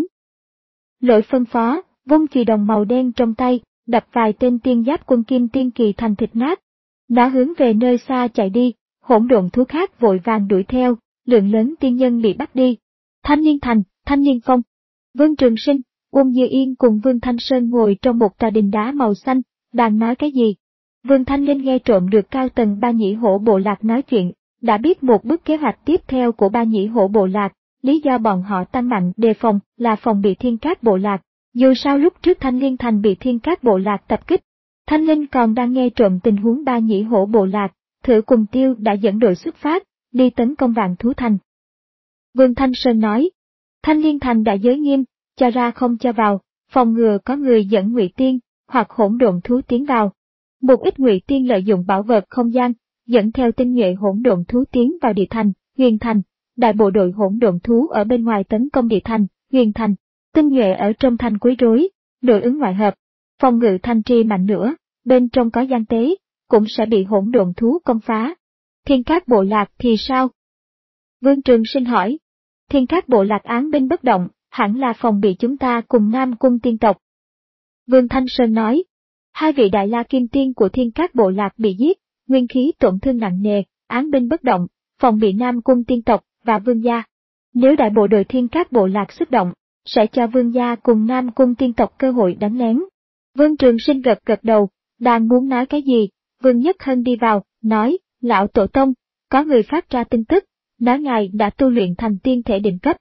Lỗi phân phó, vung chùy đồng màu đen trong tay, đập vài tên tiên giáp quân Kim Tiên kỳ thành thịt nát. Nó hướng về nơi xa chạy đi, hỗn độn thú khác vội vàng đuổi theo, lượng lớn tiên nhân bị bắt đi. Thanh Niên Thành, Thanh Niên Phong. Vương Trường Sinh, Uông Như Yên cùng Vương Thanh Sơn ngồi trong một tòa đình đá màu xanh, đang nói cái gì? Vương Thanh Linh nghe trộm được cao tầng ba nhĩ hổ bộ lạc nói chuyện, đã biết một bước kế hoạch tiếp theo của ba nhĩ hổ bộ lạc, lý do bọn họ tăng mạnh đề phòng là phòng bị Thiên Cát bộ lạc, dù sao lúc trước Thanh Liên Thành bị Thiên Cát bộ lạc tập kích. Thanh Linh còn đang nghe trộm tình huống ba nhĩ hổ bộ lạc, Thử cùng Tiêu đã dẫn đội xuất phát, đi tấn công Vạn Thú Thành. Vương Thanh Sơn nói, Thanh Liên Thành đã giới nghiêm, cho ra không cho vào, phòng ngừa có người dẫn ngụy tiên hoặc hỗn độn thú tiến vào. Một ít ngụy tiên lợi dụng bảo vật không gian, dẫn theo tinh nhuệ hỗn độn thú tiến vào địa thành, Huyền Thành, đại bộ đội hỗn độn thú ở bên ngoài tấn công địa thành, Huyền Thành, tinh nhuệ ở trong thành quấy rối, nội ứng ngoại hợp, phòng ngự thành trì mạnh nữa, bên trong có gian tế, cũng sẽ bị hỗn độn thú công phá. Thiên Cát bộ lạc thì sao? Vương Trường Sinh hỏi. Thiên Cát bộ lạc án binh bất động, hẳn là phòng bị chúng ta cùng Nam Cung tiên tộc. Vương Thanh Sơn nói, hai vị Đại La Kim Tiên của Thiên Cát bộ lạc bị giết, nguyên khí tổn thương nặng nề, án binh bất động, phòng bị Nam Cung tiên tộc và Vương gia. Nếu đại bộ đội Thiên Cát bộ lạc xuất động, sẽ cho Vương gia cùng Nam Cung tiên tộc cơ hội đánh lén. Vương Trường Sinh gật gật đầu, đang muốn nói cái gì, Vương Nhất Hân đi vào, nói, lão tổ tông, có người phát ra tin tức, nói ngài đã tu luyện thành tiên thể đỉnh cấp.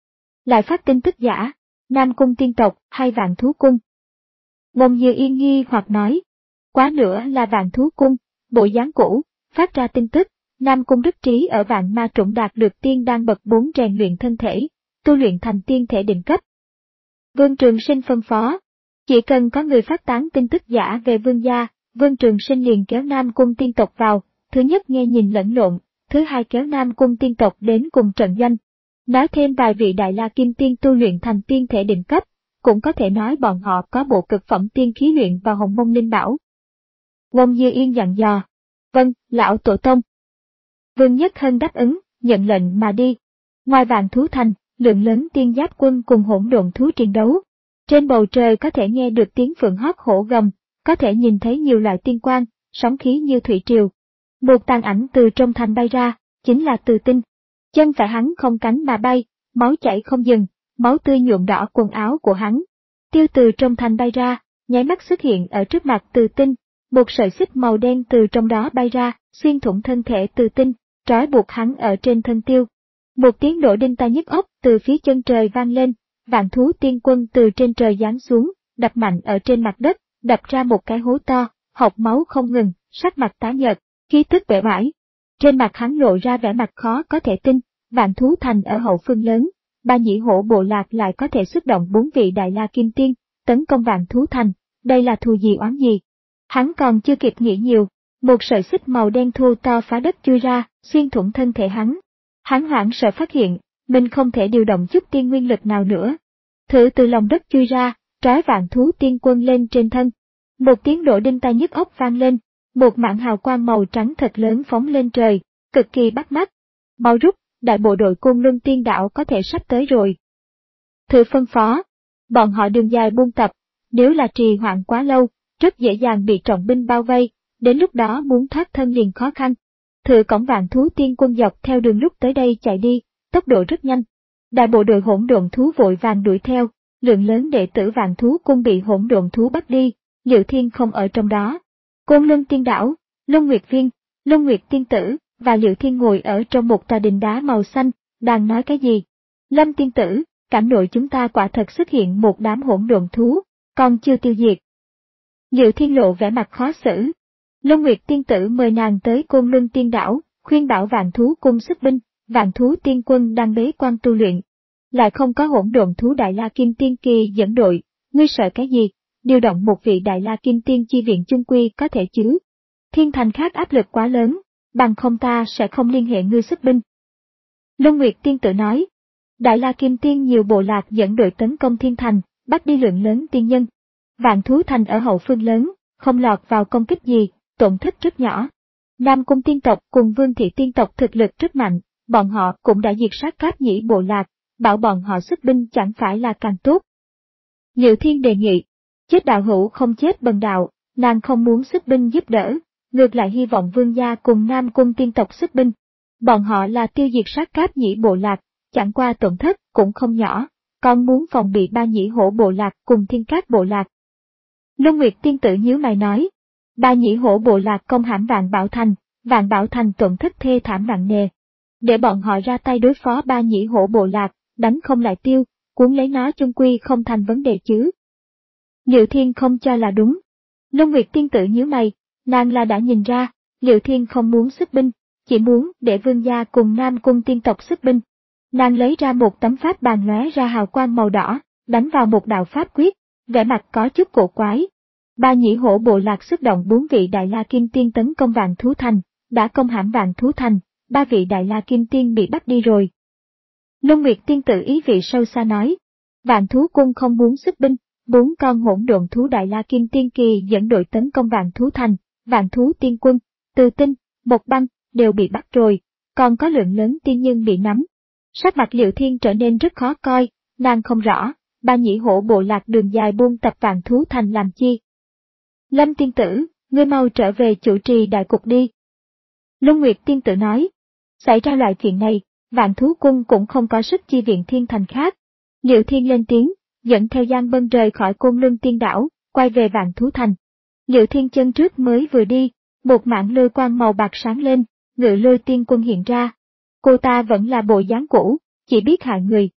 Lại phát tin tức giả, Nam Cung tiên tộc hay Vạn Thú Cung? Ngông Như Yên nghi hoặc nói, quá nữa là Vạn Thú Cung, bộ dáng cũ, phát ra tin tức, Nam Cung Đức Trí ở Vạn Ma Trũng đạt được tiên đan bậc bốn rèn luyện thân thể, tu luyện thành tiên thể đỉnh cấp. Vương Trường Sinh phân phó, chỉ cần có người phát tán tin tức giả về Vương gia, Vương Trường Sinh liền kéo Nam Cung tiên tộc vào, thứ nhất nghe nhìn lẫn lộn, thứ hai kéo Nam Cung tiên tộc đến cùng trận doanh. Nói thêm vài vị Đại La Kim Tiên tu luyện thành tiên thể đỉnh cấp, cũng có thể nói bọn họ có bộ cực phẩm tiên khí luyện vào Hồng Mông Linh Bảo. Ngông Như Yên dặn dò, vâng, lão tổ tông. Vương Nhất Hân đáp ứng, nhận lệnh mà đi. Ngoài Vạn Thú Thành, lượng lớn tiên giáp quân cùng hỗn độn thú chiến đấu. Trên bầu trời có thể nghe được tiếng phượng hót hổ gầm, có thể nhìn thấy nhiều loại tiên quang, sóng khí như thủy triều. Một tàn ảnh từ trong thành bay ra, chính là Từ Tinh. Chân phải hắn không cánh mà bay, máu chảy không dừng, máu tươi nhuộm đỏ quần áo của hắn. Tiêu từ trong thành bay ra, nháy mắt xuất hiện ở trước mặt Từ Tinh, một sợi xích màu đen từ trong đó bay ra, xuyên thủng thân thể Từ Tinh, trói buộc hắn ở trên thân Tiêu. Một tiếng nổ đinh tai nhức óc từ phía chân trời vang lên, Vạn Thú Tiên Quân từ trên trời giáng xuống, đập mạnh ở trên mặt đất, đập ra một cái hố to, hộc máu không ngừng, sắc mặt tái nhợt, khí tức bể bãi. Trên mặt hắn lộ ra vẻ mặt khó có thể tin, Vạn Thú Thành ở hậu phương lớn, Ba Nhĩ Hổ bộ lạc lại có thể xuất động bốn vị Đại La Kim Tiên, tấn công Vạn Thú Thành, đây là thù gì oán gì? Hắn còn chưa kịp nghĩ nhiều, một sợi xích màu đen thô to phá đất chui ra, xuyên thủng thân thể hắn. Hắn hoảng sợ phát hiện, mình không thể điều động chút tiên nguyên lực nào nữa. Thử từ lòng đất chui ra, trói Vạn Thú Tiên Quân lên trên thân. Một tiếng nổ đinh tai nhức óc vang lên, một mảng hào quang màu trắng thật lớn phóng lên trời, cực kỳ bắt mắt. Mau rút, đại bộ đội Côn Luân Tiên Đảo có thể sắp tới rồi. Thử phân phó, bọn họ đường dài buôn tập, nếu là trì hoãn quá lâu, rất dễ dàng bị trọng binh bao vây, đến lúc đó muốn thoát thân liền khó khăn. Thử cổng Vạn Thú Tiên Quân dọc theo đường lúc tới đây chạy đi, tốc độ rất nhanh. Đại bộ đội hỗn độn thú vội vàng đuổi theo, lượng lớn đệ tử Vạn Thú Cung bị hỗn độn thú bắt đi, Liệu Thiên không ở trong đó. Côn Luân Tiên Đảo, Long Nguyệt Viên, Long Nguyệt Tiên Tử và Liệu Thiên ngồi ở trong một tòa đình đá màu xanh, đang nói cái gì? Lâm Tiên Tử, cảnh nội chúng ta quả thật xuất hiện một đám hỗn độn thú, còn chưa tiêu diệt. Liệu Thiên lộ vẻ mặt khó xử. Long Nguyệt Tiên Tử mời nàng tới Côn Luân Tiên Đảo, khuyên bảo Vạn Thú Cung xuất binh, Vạn Thú Tiên Quân đang bế quan tu luyện. Lại không có hỗn độn thú Đại La Kim Tiên kỳ dẫn đội, ngươi sợ cái gì? Điều động một vị Đại La Kim Tiên chi viện chung quy có thể chứ? Thiên thành khác áp lực quá lớn, bằng không ta sẽ không liên hệ ngươi xuất binh. Long Nguyệt Tiên Tử nói, Đại La Kim Tiên nhiều bộ lạc dẫn đội tấn công thiên thành, bắt đi lượng lớn tiên nhân. Vạn Thú Thành ở hậu phương lớn, không lọt vào công kích gì, tổn thất rất nhỏ. Nam Cung tiên tộc cùng Vương Thị tiên tộc thực lực rất mạnh, bọn họ cũng đã diệt sát Cáp Nhĩ bộ lạc, bảo bọn họ xuất binh chẳng phải là càng tốt. Liệu Thiên đề nghị, chết đạo hữu không chết bần đạo, nàng không muốn xuất binh giúp đỡ, ngược lại hy vọng Vương gia cùng Nam Cung tiên tộc xuất binh. Bọn họ là tiêu diệt sát Cáp Nhĩ bộ lạc, chẳng qua tổn thất cũng không nhỏ, còn muốn phòng bị Ba Nhĩ Hổ bộ lạc cùng Thiên Cát bộ lạc. Long Nguyệt Tiên Tử nhíu mày nói, Ba Nhĩ Hổ bộ lạc công hãm Vạn Bảo Thành, Vạn Bảo Thành tổn thất thê thảm nặng nề. Để bọn họ ra tay đối phó Ba Nhĩ Hổ bộ lạc, đánh không lại tiêu, cuốn lấy nó chung quy không thành vấn đề chứ. Liệu Thiên không cho là đúng. Long Nguyệt Tiên Tử nhíu mày, nàng là đã nhìn ra, Liệu Thiên không muốn xuất binh, chỉ muốn để Vương gia cùng Nam Cung tiên tộc xuất binh. Nàng lấy ra một tấm pháp bàn lóe ra hào quang màu đỏ, đánh vào một đạo pháp quyết, vẻ mặt có chút cổ quái. Ba Nhĩ Hổ bộ lạc xuất động bốn vị Đại La Kim Tiên tấn công Vạn Thú Thành, đã công hãm Vạn Thú Thành, ba vị Đại La Kim Tiên bị bắt đi rồi. Long Nguyệt Tiên Tử ý vị sâu xa nói, Vạn Thú Cung không muốn xuất binh, bốn con hỗn độn thú Đại La Kim Tiên kỳ dẫn đội tấn công Vạn Thú Thành, Vạn Thú Tiên Quân, Từ Tinh, Mộc Băng, đều bị bắt rồi, còn có lượng lớn tiên nhân bị nắm. Sắc mặt Liệu Thiên trở nên rất khó coi, nàng không rõ, Ba Nhĩ Hổ bộ lạc đường dài buôn tập Vạn Thú Thành làm chi. Lâm Tiên Tử, ngươi mau trở về chủ trì đại cục đi. Long Nguyệt Tiên Tử nói, xảy ra loại chuyện này, Vạn Thú Cung cũng không có sức chi viện thiên thành khác. Liệu Thiên lên tiếng, dẫn theo Giang Bân rời khỏi Côn Luân Tiên Đảo, quay về Vạn Thú Thành. Liệu Thiên chân trước mới vừa đi, một mảng lôi quang màu bạc sáng lên, Ngự Lôi Tiên Quân hiện ra. Cô ta vẫn là bộ dáng cũ, chỉ biết hại người.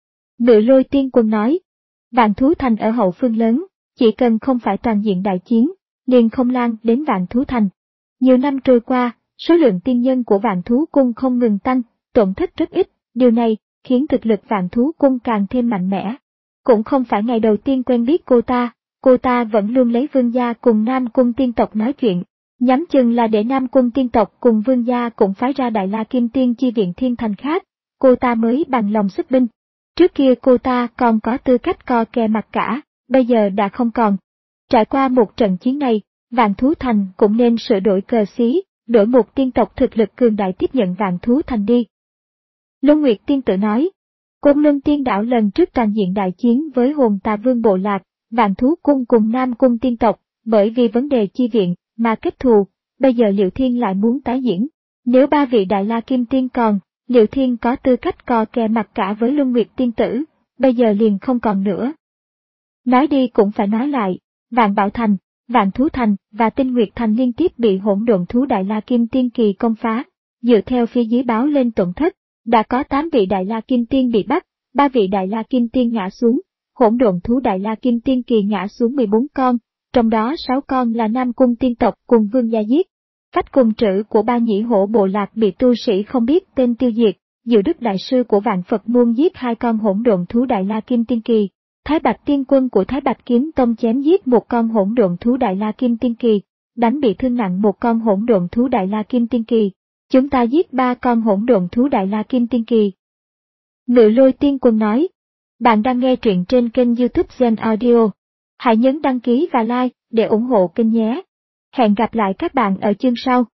Ngự Lôi Tiên Quân nói, Vạn Thú Thành ở hậu phương lớn, chỉ cần không phải toàn diện đại chiến, liền không lan đến Vạn Thú Thành. Nhiều năm trôi qua, số lượng tiên nhân của Vạn Thú Cung không ngừng tăng, tổn thất rất ít, điều này khiến thực lực Vạn Thú Cung càng thêm mạnh mẽ. Cũng không phải ngày đầu tiên quen biết cô ta, cô ta vẫn luôn lấy Vương gia cùng Nam Cung tiên tộc nói chuyện, nhắm chừng là để Nam Cung tiên tộc cùng Vương gia cũng phái ra Đại La Kim Tiên chi viện thiên thành khác, cô ta mới bằng lòng xuất binh. Trước kia cô ta còn có tư cách co kè mặt cả, bây giờ đã không còn. Trải qua một trận chiến này, Vạn Thú Thành cũng nên sửa đổi cờ xí, đổi một tiên tộc thực lực cường đại tiếp nhận vạn thú thành đi. Luân Nguyệt Tiên Tử nói, Côn Luân Tiên Đảo lần trước toàn diện đại chiến với hồn tà vương bộ lạc, vạn thú cung cùng Nam cung tiên tộc, bởi vì vấn đề chi viện mà kết thù, bây giờ Liệu Thiên lại muốn tái diễn. Nếu ba vị Đại La Kim Tiên còn, Liệu Thiên có tư cách cò kè mặt cả với Luân Nguyệt Tiên Tử, bây giờ liền không còn nữa. Nói đi cũng phải nói lại, Vạn Bảo Thành, Vạn Thú Thành và Tinh Nguyệt Thành liên tiếp bị hỗn độn thú Đại La Kim Tiên kỳ công phá. Dựa theo phía dưới báo lên tổn thất, đã có tám vị Đại La Kim Tiên bị bắt, ba vị Đại La Kim Tiên ngã xuống, hỗn độn thú Đại La Kim Tiên kỳ ngã xuống mười bốn con, trong đó sáu con là Nam cung tiên tộc cùng vương gia giết. Phách cùng trữ của ba nhĩ hổ bộ lạc bị tu sĩ không biết tên tiêu diệt, Diệu Đức Đại Sư của Vạn Phật Môn giết hai con hỗn độn thú Đại La Kim Tiên kỳ. Thái Bạch Tiên Quân của Thái Bạch Kiếm Tông chém giết một con hỗn độn thú Đại La Kim Tiên kỳ, đánh bị thương nặng một con hỗn độn thú Đại La Kim Tiên kỳ. Chúng ta giết ba con hỗn độn thú Đại La Kim Tiên kỳ. Ngự Lôi Tiên Quân nói, bạn đang nghe truyện trên kênh YouTube Gen Audio. Hãy nhấn đăng ký và like để ủng hộ kênh nhé. Hẹn gặp lại các bạn ở chương sau.